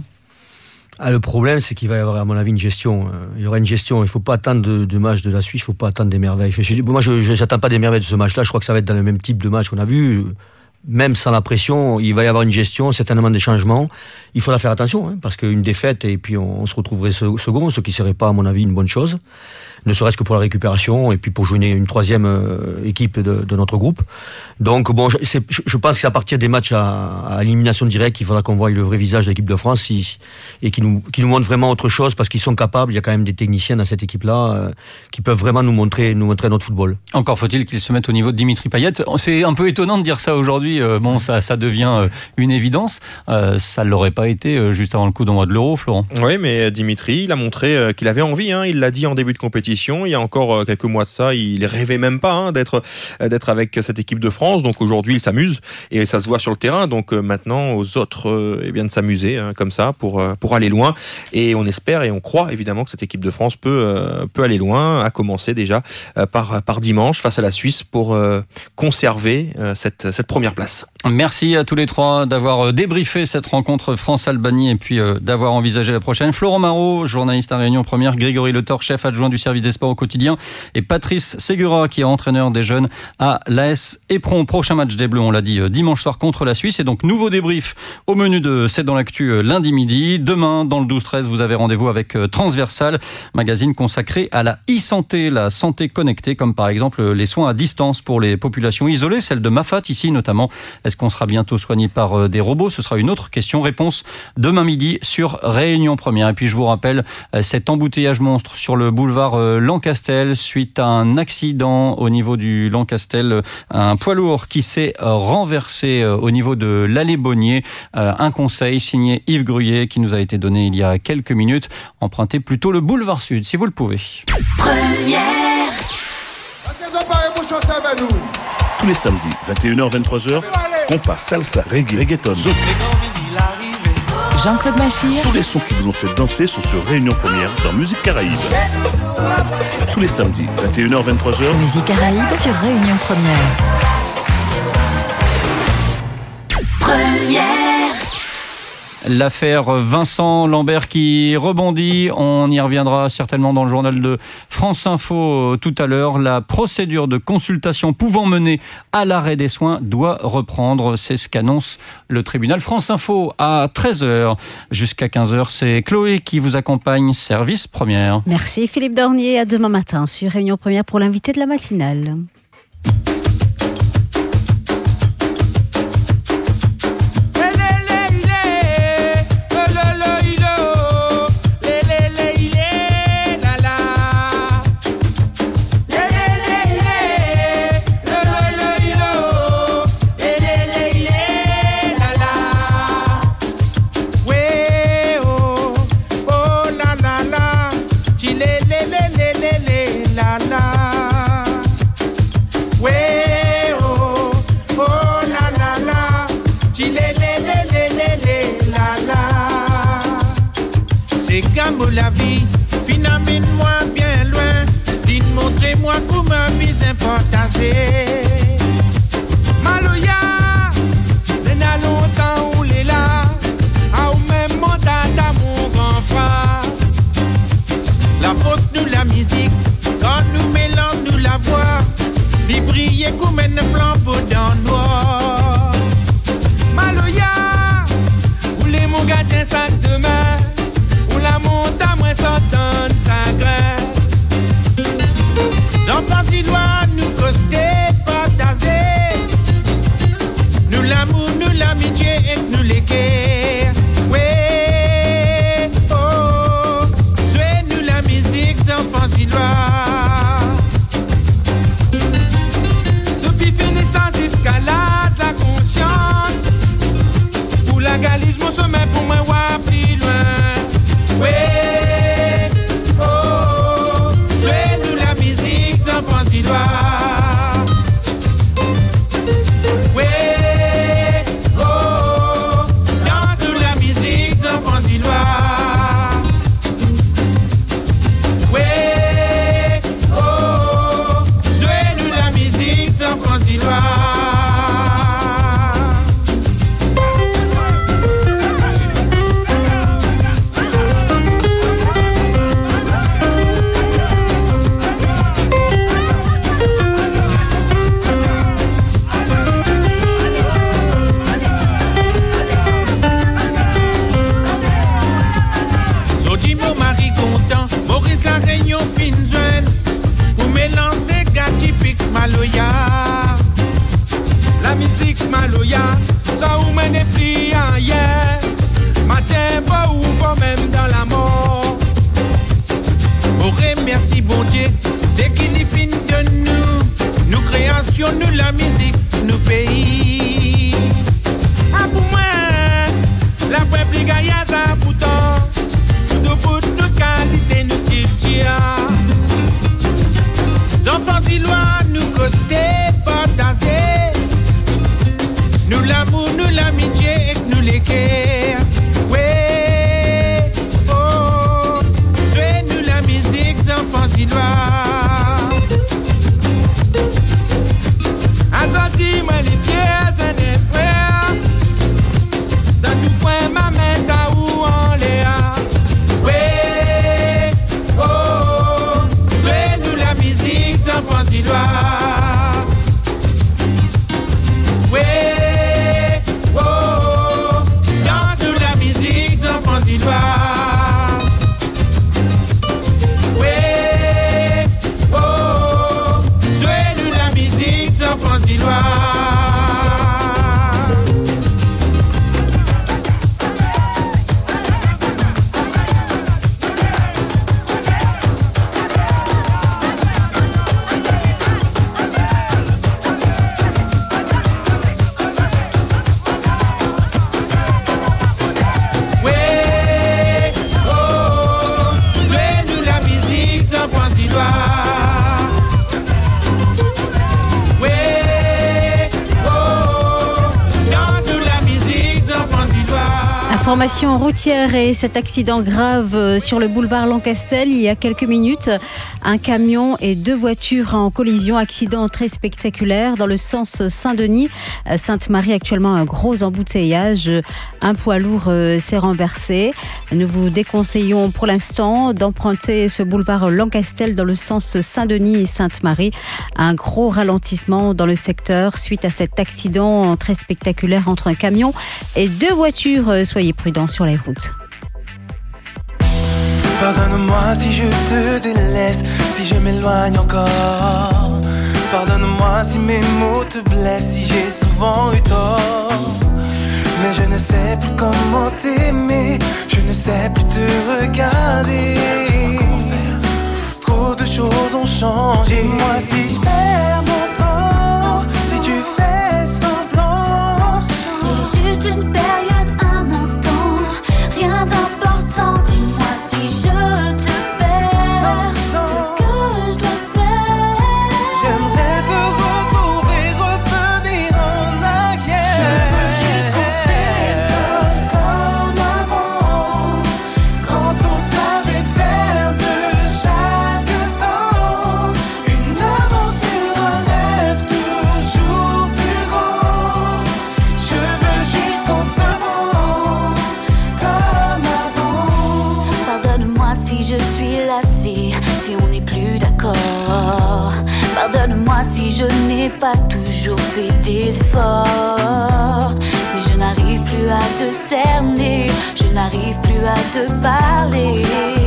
Ah, le problème, c'est qu'il va y avoir, à mon avis, une gestion. Il y aura une gestion. Il ne faut pas attendre de, de match de la Suisse. Il ne faut pas attendre des merveilles. Je, je, moi, je n'attends pas des merveilles de ce match-là. Je crois que ça va être dans le même type de match qu'on a vu. Même sans la pression, il va y avoir une gestion, certainement des changements. Il faudra faire attention, hein, parce qu'une défaite, et puis on, on se retrouverait second, ce qui ne serait pas, à mon avis, une bonne chose. Ne serait-ce que pour la récupération, et puis pour jouer une, une troisième euh, équipe de, de notre groupe. Donc, bon, je, c'est, je pense qu'à partir des matchs à, à élimination directe, il faudra qu'on voie le vrai visage de l'équipe de France si, et qu'ils nous, qu'ils nous montrent vraiment autre chose, parce qu'ils sont capables. Il y a quand même des techniciens dans cette équipe-là euh, qui peuvent vraiment nous montrer, nous montrer notre football. Encore faut-il qu'ils se mettent au niveau de Dimitri Payet. C'est un peu étonnant de dire ça aujourd'hui. Euh, bon, ça, ça devient euh, une évidence. Euh, ça ne l'aurait pas été euh, juste avant le coup d'envoi de l'Euro, Florent. Oui, mais Dimitri, il a montré euh, qu'il avait envie. Hein. Il l'a dit en début de compétition. Il y a encore euh, quelques mois de ça, il rêvait même pas hein, d'être euh, d'être avec cette équipe de France. Donc aujourd'hui, il s'amuse et ça se voit sur le terrain. Donc euh, maintenant, aux autres, euh, eh bien de s'amuser hein, comme ça pour euh, pour aller loin. Et on espère et on croit évidemment que cette équipe de France peut euh, peut aller loin. À commencer déjà euh, par par dimanche face à la Suisse pour euh, conserver euh, cette cette première place. Merci à tous les trois d'avoir débriefé cette rencontre France-Albanie et puis euh, d'avoir envisagé la prochaine. Florent Marot, journaliste à Réunion Première, Grégory Le Thor, chef adjoint du service des sports au quotidien, et Patrice Ségura, qui est entraîneur des jeunes à l'A S Éperon. Prochain match des Bleus, on l'a dit, dimanche soir contre la Suisse. Et donc, nouveau débrief au menu de C'est dans l'actu lundi midi. Demain, dans le douze treize, vous avez rendez-vous avec Transversal, magazine consacré à la e-santé, la santé connectée, comme par exemple les soins à distance pour les populations isolées, celle de Mafat ici notamment. Est-ce qu'on sera bientôt soigné par des robots? Ce sera une autre question. Réponse demain midi sur Réunion Première. Et puis je vous rappelle cet embouteillage monstre sur le boulevard Lancastel suite à un accident au niveau du Lancastel. Un poids lourd qui s'est renversé au niveau de l'allée Bonnier. Un conseil signé Yves Gruyé qui nous a été donné il y a quelques minutes. Empruntez plutôt le boulevard Sud si vous le pouvez. Première. Est-ce qu'elles ont parlé pour chanter avec nous? Tous les samedis, vingt et une heures vingt-trois heures, compas, salsa, reggae, reggaeton, zouk. Jean-Claude Machir. Tous les sons qui vous ont fait danser sont sur Réunion Première dans Musique Caraïbe. Tous les samedis, vingt et une heures vingt-trois heures. Musique Caraïbe sur Réunion Première. Première. L'affaire Vincent Lambert qui rebondit, on y reviendra certainement dans le journal de France Info tout à l'heure. La procédure de consultation pouvant mener à l'arrêt des soins doit reprendre, c'est ce qu'annonce le tribunal. France Info à treize heures jusqu'à quinze heures, c'est Chloé qui vous accompagne, service Première. Merci Philippe Dornier, à demain matin sur Réunion Première pour l'invité de la matinale. La vie, finalement bien loin, dites montrez-moi comment mise partagée. Maloya, c'est n'a longtemps où l'est là, à ou même mon tata, mon grand frère. La force nous la musique, quand nous mêlons nous la voix, les briller comme un flambeau dans le noir. Maloya, où les mon gardien sac de main. La monte à moins s'entendre sa graine. L'enfant si loin nous côté partager. Nous l'amour, nous l'amitié et nous l'équerre. Ouais, oh, jouez nous la musique, enfants si loin. Depuis fini sans escalade, la conscience. Pour la galise, mon sommet pour moi, ouais, plus loin. Ouais, oh, jouez-nous la musique, enfants si loin. Ouais, oh, danse-nous la musique, enfants si loin. Ouais, oh, jouez-nous la musique, enfants si loin. Maloya, la musique Maloya, ça ou mène plus ailleurs. Matin pas ou pas même dans la mort. Au remercie bon Dieu, c'est qui n'y fin de nous. Nous création, nous la musique, nous pays. Ah pour moi, la peuple gaïa ça pourtant. Tout au bout de nos qualités, nous culture. Enfants si loin, nous côté partager. Nous l'amour, nous l'amitié et nous l'équerre. Ouais, oh, jouez nous la musique, enfants si loin. Assorti, moi les pieds et les frères. Dans tout point, ma main, ta où on les a. Ouais, oh, jouez nous la musique, enfants si loin. Ouais, oh, dans d'Ivoire. Ouais, oh, dans toute la musique, enfants d'Ivoire. Information routière et cet accident grave sur le boulevard Lancastel il y a quelques minutes. Un camion et deux voitures en collision, accident très spectaculaire dans le sens Saint-Denis. Sainte-Marie, actuellement un gros embouteillage. Un poids lourd s'est renversé. Nous vous déconseillons pour l'instant d'emprunter ce boulevard Lancastel dans le sens Saint-Denis et Sainte-Marie. Un gros ralentissement dans le secteur suite à cet accident très spectaculaire entre un camion et deux voitures. Soyez prudents sur les routes. Pardonne-moi si je te délaisse, si je m'éloigne encore. Pardonne-moi si mes mots te blessent, si j'ai souvent eu tort. Mais je ne sais plus comment t'aimer, je ne sais plus te regarder. Trop de choses ont changé. Dis-moi si je perds mon temps, si tu fais semblant. C'est juste une période, un instant, rien d'important. Dis-moi si je te perds, ce que je dois faire. J'aimerais te retrouver, revenir en arrière. Je veux juste qu'on s'étonne comme avant, quand on savait faire de chaque instant une aventure, un rêve toujours plus grand. Je veux juste qu'on s'avance comme avant. Pardonne-moi si je suis lassée, si on n'est plus d'accord. Pardonne-moi si je n'ai pas toujours fait des efforts. Mais je n'arrive plus à te cerner, je n'arrive plus à te parler.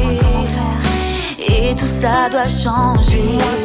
Et tout ça doit changer.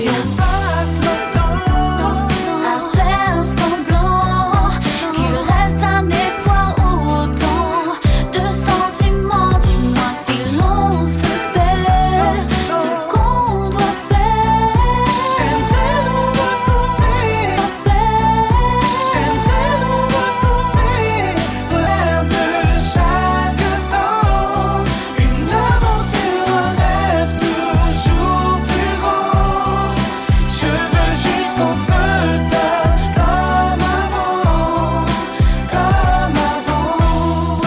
À faire semblant qu'il reste un espoir ou autant de sentiments. Dis-moi si l'on se perd, ce qu'on doit faire. J'aimerais nous retrouver, j'aimerais nous retrouver, faire de chaque instant une aventure, un rêve toujours plus grand. Je veux juste qu'on se donne comme avant, comme avant.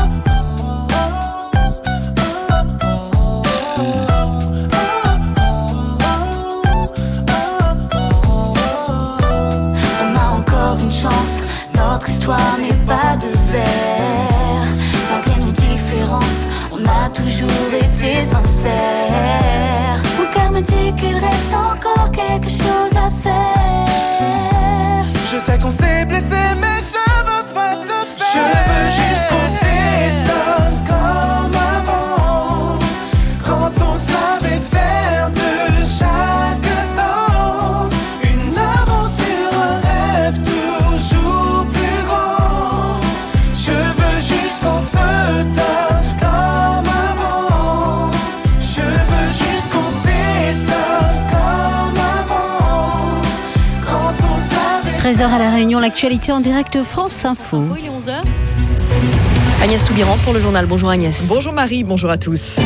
On a encore une chance, notre histoire n'est pas de verre. Malgré nos différences, on a toujours été sincères. Mon cœur me dit qu'il reste encore quelque chose à faire. Je sais qu'on s'est blessé, mais je veux pas te faire. Je veux juste qu'on s'étonne comme avant, quand on savait faire de chaque instant une aventure, un rêve toujours plus grand. Je veux juste qu'on se donne comme avant. Je veux juste qu'on s'étonne comme avant, quand on savait. treize heures à La Réunion, l'actualité en direct France Info. Il est onze heures. Agnès Soubiran pour le journal. Bonjour Agnès. Bonjour Marie, bonjour à tous.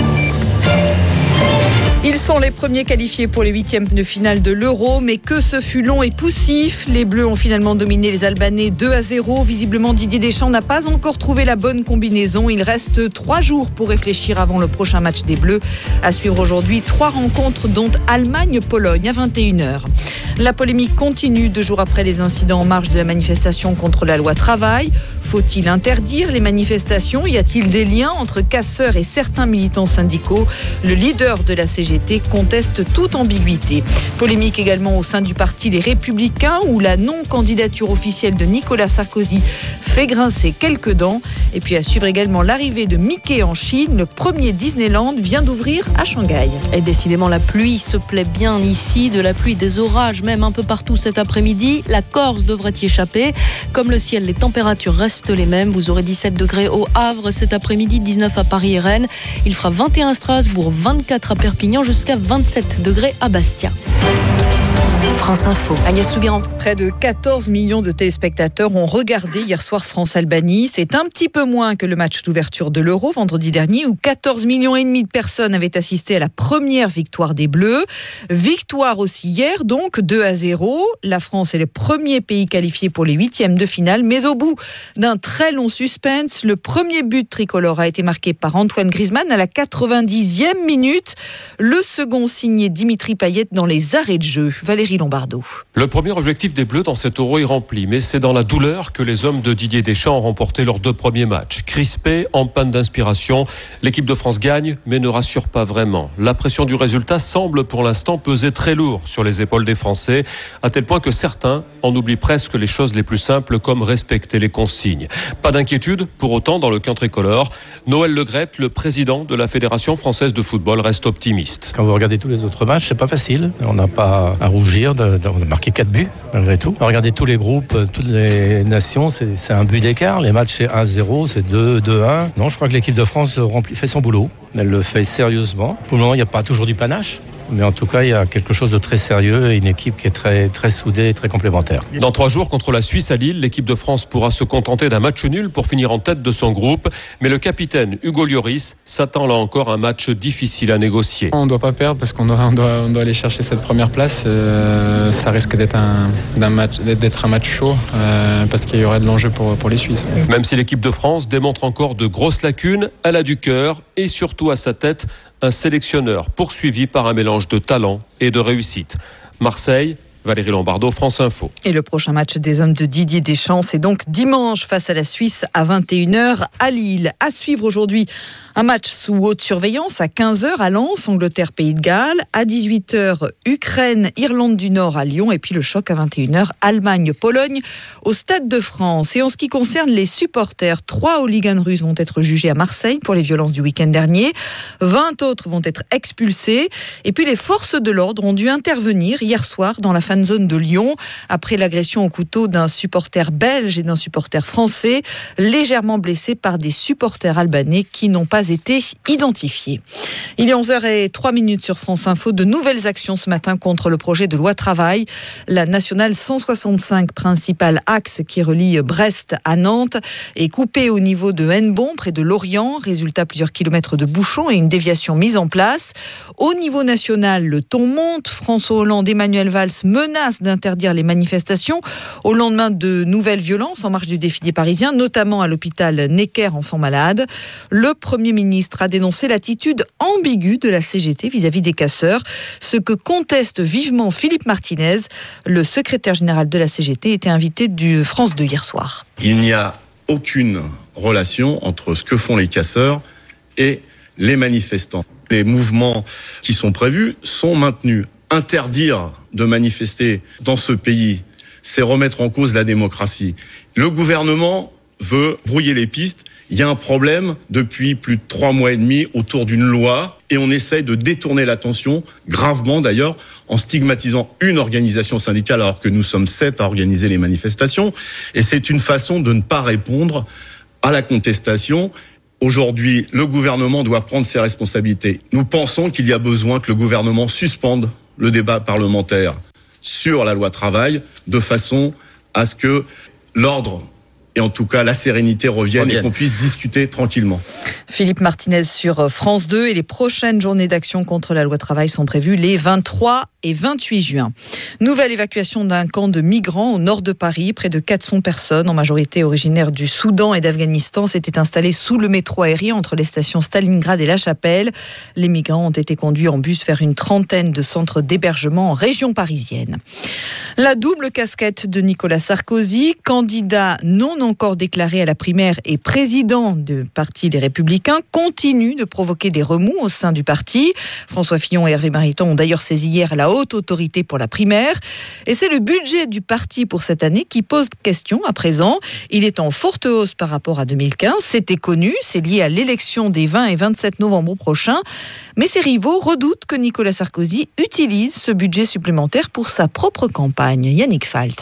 Ils sont les premiers qualifiés pour les huitièmes de finale de l'Euro, mais que ce fut long et poussif. Les Bleus ont finalement dominé les Albanais deux à zéro. Visiblement, Didier Deschamps n'a pas encore trouvé la bonne combinaison. Il reste trois jours pour réfléchir avant le prochain match des Bleus. À suivre aujourd'hui, trois rencontres dont Allemagne-Pologne à vingt et une heures. La polémique continue deux jours après les incidents en marge de la manifestation contre la loi travail. Faut-il interdire les manifestations ? Y a-t-il des liens entre casseurs et certains militants syndicaux ? Le leader de la C G T conteste toute ambiguïté. Polémique également au sein du parti Les Républicains où la non-candidature officielle de Nicolas Sarkozy fait grincer quelques dents. Et puis à suivre également l'arrivée de Mickey en Chine. Le premier Disneyland vient d'ouvrir à Shanghai. Et décidément, la pluie se plaît bien ici, de la pluie, des orages même un peu partout cet après-midi. La Corse devrait y échapper. Comme le ciel, les températures restent les mêmes. Vous aurez dix-sept degrés au Havre cet après-midi, dix-neuf à Paris et Rennes. Il fera vingt et un à Strasbourg, vingt-quatre à Perpignan, jusqu'à vingt-sept degrés à Bastia. France Info. Agnès Soubiran. Près de quatorze millions de téléspectateurs ont regardé hier soir France-Albanie. C'est un petit peu moins que le match d'ouverture de l'Euro vendredi dernier où quatorze millions et demi de personnes avaient assisté à la première victoire des Bleus. Victoire aussi hier, donc deux à zéro. La France est le premier pays qualifié pour les huitièmes de finale, mais au bout d'un très long suspense, le premier but tricolore a été marqué par Antoine Griezmann à la quatre-vingt-dixième minute. Le second signé Dimitri Payet dans les arrêts de jeu. Valérie Lombardo. Le premier objectif des Bleus dans cet Euro est rempli, mais c'est dans la douleur que les hommes de Didier Deschamps ont remporté leurs deux premiers matchs. Crispés, en panne d'inspiration, l'équipe de France gagne, mais ne rassure pas vraiment. La pression du résultat semble pour l'instant peser très lourd sur les épaules des Français, à tel point que certains en oublient presque les choses les plus simples comme respecter les consignes. Pas d'inquiétude, pour autant, dans le camp tricolore. Noël Le Graët, le président de la Fédération française de football, reste optimiste. Quand vous regardez tous les autres matchs, c'est pas facile. On n'a pas à rougir, de, de, on a marqué quatre buts, malgré tout. Regardez tous les groupes, toutes les nations, c'est, c'est un but d'écart. Les matchs, c'est un zéro, c'est deux deux un. Non, je crois que l'équipe de France remplit, fait son boulot. Elle le fait sérieusement. Pour le moment, il n'y a pas toujours du panache. Mais en tout cas, il y a quelque chose de très sérieux et une équipe qui est très, très soudée et très complémentaire. Dans trois jours, contre la Suisse à Lille, l'équipe de France pourra se contenter d'un match nul pour finir en tête de son groupe. Mais le capitaine Hugo Lloris s'attend là encore à un match difficile à négocier. On ne doit pas perdre parce qu'on doit, on doit, on doit aller chercher cette première place. Euh, ça risque d'être un, d'un match, d'être un match chaud euh, parce qu'il y aurait de l'enjeu pour, pour les Suisses. Même si l'équipe de France démontre encore de grosses lacunes, elle a du cœur et surtout à sa tête un sélectionneur poursuivi par un mélange de talent et de réussite. Marseille, Valérie Lombardo, France Info. Et le prochain match des hommes de Didier Deschamps, c'est donc dimanche face à la Suisse à vingt et une heures à Lille. À suivre aujourd'hui, un match sous haute surveillance à quinze heures à Lens, Angleterre, Pays de Galles. À dix-huit heures, Ukraine, Irlande du Nord à Lyon. Et puis le choc à vingt et une heures, Allemagne, Pologne au Stade de France. Et en ce qui concerne les supporters, trois hooligans russes vont être jugés à Marseille pour les violences du week-end dernier. vingt autres vont être expulsés. Et puis les forces de l'ordre ont dû intervenir hier soir dans la fan zone de Lyon après l'agression au couteau d'un supporter belge et d'un supporter français légèrement blessés par des supporters albanais qui n'ont pas été identifiés. Il est onze heures zéro trois sur France Info. De nouvelles actions ce matin contre le projet de loi travail. La nationale cent soixante-cinq, principal axe qui relie Brest à Nantes, est coupée au niveau de Hennebon, près de Lorient. Résultat, plusieurs kilomètres de bouchons et une déviation mise en place. Au niveau national, le ton monte. François Hollande, Emmanuel Valls menacent d'interdire les manifestations au lendemain de nouvelles violences en marge du défilé parisien, notamment à l'hôpital Necker enfants malades. Le Premier ministre a dénoncé l'attitude ambiguë de la C G T vis-à-vis des casseurs, ce que conteste vivement Philippe Martinez. Le secrétaire général de la C G T était invité du France deux hier soir. Il n'y a aucune relation entre ce que font les casseurs et les manifestants. Les mouvements qui sont prévus sont maintenus. Interdire de manifester dans ce pays, c'est remettre en cause la démocratie. Le gouvernement veut brouiller les pistes. Il y a un problème depuis plus de trois mois et demi autour d'une loi et on essaye de détourner l'attention, gravement d'ailleurs, en stigmatisant une organisation syndicale alors que nous sommes sept à organiser les manifestations. Et c'est une façon de ne pas répondre à la contestation. Aujourd'hui, le gouvernement doit prendre ses responsabilités. Nous pensons qu'il y a besoin que le gouvernement suspende le débat parlementaire sur la loi travail de façon à ce que l'ordre et en tout cas la sérénité revienne Revienne. et qu'on puisse discuter tranquillement. Philippe Martinez sur France deux et les prochaines journées d'action contre la loi travail sont prévues les vingt-trois et vingt-huit juin. Nouvelle évacuation d'un camp de migrants au nord de Paris. Près de quatre cents personnes, en majorité originaires du Soudan et d'Afghanistan, s'étaient installées sous le métro aérien entre les stations Stalingrad et La Chapelle. Les migrants ont été conduits en bus vers une trentaine de centres d'hébergement en région parisienne. La double casquette de Nicolas Sarkozy, candidat non encore déclaré à la primaire et président du parti Les Républicains, continue de provoquer des remous au sein du parti. François Fillon et Hervé Mariton ont d'ailleurs saisi hier la haute autorité pour la primaire. Et c'est le budget du parti pour cette année qui pose question à présent. Il est en forte hausse par rapport à deux mille quinze. C'était connu, c'est lié à l'élection des vingt et vingt-sept novembre prochains. Mais ses rivaux redoutent que Nicolas Sarkozy utilise ce budget supplémentaire pour sa propre campagne. Yannick Falt.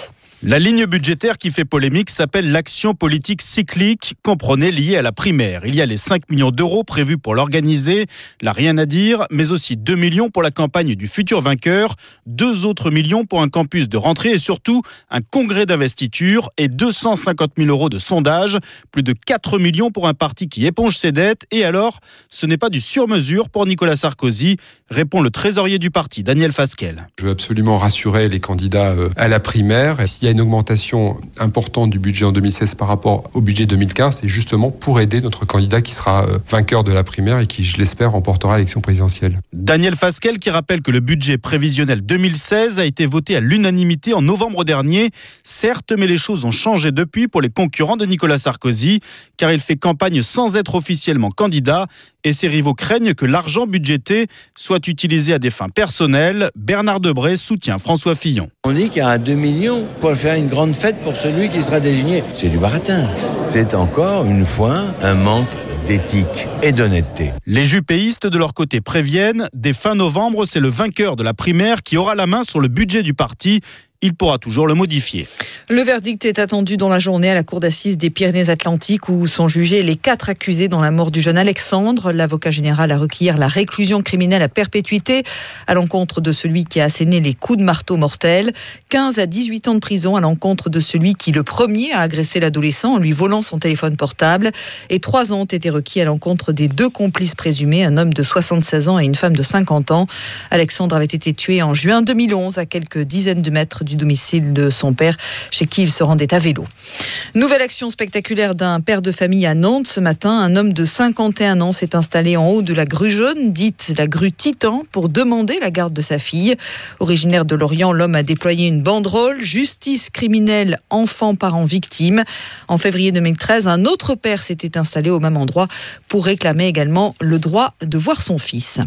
La ligne budgétaire qui fait polémique s'appelle l'action politique cyclique, comprenez liée à la primaire. Il y a les cinq millions d'euros prévus pour l'organiser, là rien à dire, mais aussi deux millions pour la campagne du futur vainqueur, deux autres millions pour un campus de rentrée et surtout un congrès d'investiture et deux cent cinquante mille euros de sondage, plus de quatre millions pour un parti qui éponge ses dettes. Et alors, ce n'est pas du sur-mesure pour Nicolas Sarkozy, répond le trésorier du parti, Daniel Fasquelle. Je veux absolument rassurer les candidats à la primaire. S'il y a une augmentation importante du budget en deux mille seize par rapport au budget deux mille quinze, c'est justement pour aider notre candidat qui sera vainqueur de la primaire et qui, je l'espère, remportera l'élection présidentielle. Daniel Fasquelle qui rappelle que le budget prévisionnel deux mille seize a été voté à l'unanimité en novembre dernier. Certes, mais les choses ont changé depuis pour les concurrents de Nicolas Sarkozy, car il fait campagne sans être officiellement candidat et ses rivaux craignent que l'argent budgété soit utilisé à des fins personnelles. Bernard Debré soutient François Fillon. On dit qu'il y a deux millions pour faire une grande fête pour celui qui sera désigné. C'est du baratin. C'est encore une fois un manque d'éthique et d'honnêteté. Les jupéistes de leur côté préviennent, dès fin novembre, c'est le vainqueur de la primaire qui aura la main sur le budget du parti. Il pourra toujours le modifier. Le verdict est attendu dans la journée à la cour d'assises des Pyrénées-Atlantiques où sont jugés les quatre accusés dans la mort du jeune Alexandre. L'avocat général a requis la réclusion criminelle à perpétuité à l'encontre de celui qui a asséné les coups de marteau mortels. quinze à dix-huit ans de prison à l'encontre de celui qui, le premier, a agressé l'adolescent en lui volant son téléphone portable. Et trois ans ont été requis à l'encontre des deux complices présumés, un homme de soixante-seize ans et une femme de cinquante ans. Alexandre avait été tué en juin deux mille onze à quelques dizaines de mètres du domicile de son père, chez qui il se rendait à vélo. Nouvelle action spectaculaire d'un père de famille à Nantes. Ce matin, un homme de cinquante et un ans s'est installé en haut de la grue jaune, dite la grue Titan, pour demander la garde de sa fille. Originaire de Lorient, l'homme a déployé une banderole « Justice criminelle, enfants, parents, victimes ». En février deux mille treize, un autre père s'était installé au même endroit pour réclamer également le droit de voir son fils.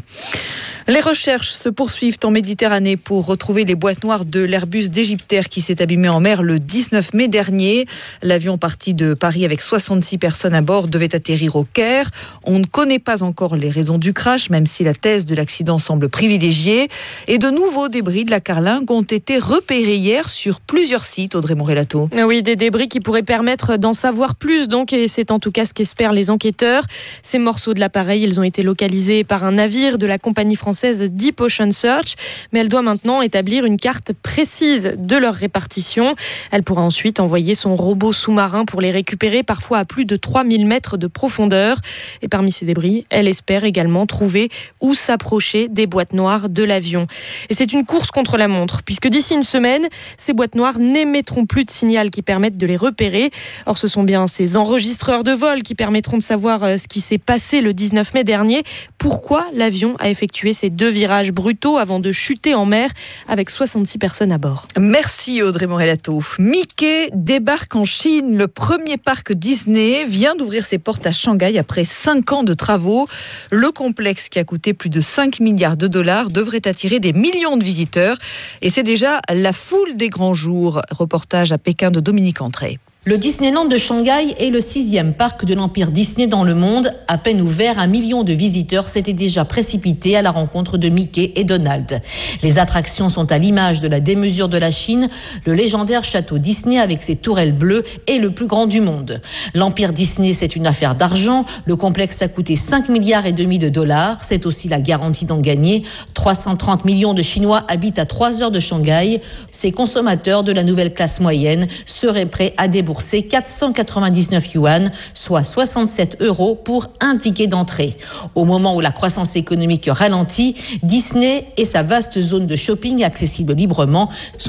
Les recherches se poursuivent en Méditerranée pour retrouver les boîtes noires de l'Airbus d'Égyptaire qui s'est abîmé en mer le dix-neuf mai dernier. L'avion parti de Paris avec soixante-six personnes à bord devait atterrir au Caire. On ne connaît pas encore les raisons du crash, même si la thèse de l'accident semble privilégiée. Et de nouveaux débris de la carlingue ont été repérés hier sur plusieurs sites, Audrey Morelato. Oui, des débris qui pourraient permettre d'en savoir plus, donc, et c'est en tout cas ce qu'espèrent les enquêteurs. Ces morceaux de l'appareil, ils ont été localisés par un navire de la compagnie française Deep Ocean Search, mais elle doit maintenant établir une carte précise de leur répartition. Elle pourra ensuite envoyer son robot sous-marin pour les récupérer, parfois à plus de trois mille mètres de profondeur. Et parmi ces débris, elle espère également trouver où s'approcher des boîtes noires de l'avion. Et c'est une course contre la montre, puisque d'ici une semaine, ces boîtes noires n'émettront plus de signal qui permettent de les repérer. Or, ce sont bien ces enregistreurs de vol qui permettront de savoir ce qui s'est passé le dix-neuf mai dernier. Pourquoi l'avion a effectué ces deux virages brutaux avant de chuter en mer avec soixante-six personnes à bord. Merci Audrey Morelato. Mickey débarque en Chine. Le premier parc Disney vient d'ouvrir ses portes à Shanghai après cinq ans de travaux. Le complexe qui a coûté plus de cinq milliards de dollars devrait attirer des millions de visiteurs. Et c'est déjà la foule des grands jours. Reportage à Pékin de Dominique Entrée. Le Disneyland de Shanghai est le sixième parc de l'empire Disney dans le monde. À peine ouvert, un million de visiteurs s'étaient déjà précipités à la rencontre de Mickey et Donald. Les attractions sont à l'image de la démesure de la Chine. Le légendaire château Disney avec ses tourelles bleues est le plus grand du monde. L'empire Disney, c'est une affaire d'argent. Le complexe a coûté cinq milliards et demi de dollars. C'est aussi la garantie d'en gagner. trois cent trente millions de Chinois habitent à trois heures de Shanghai. Ces consommateurs de la nouvelle classe moyenne seraient prêts à débourser quatre cent quatre-vingt-dix-neuf yuan, soit soixante-sept euros pour un ticket d'entrée. Au moment où la croissance économique ralentit, Disney et sa vaste zone de shopping accessible librement sont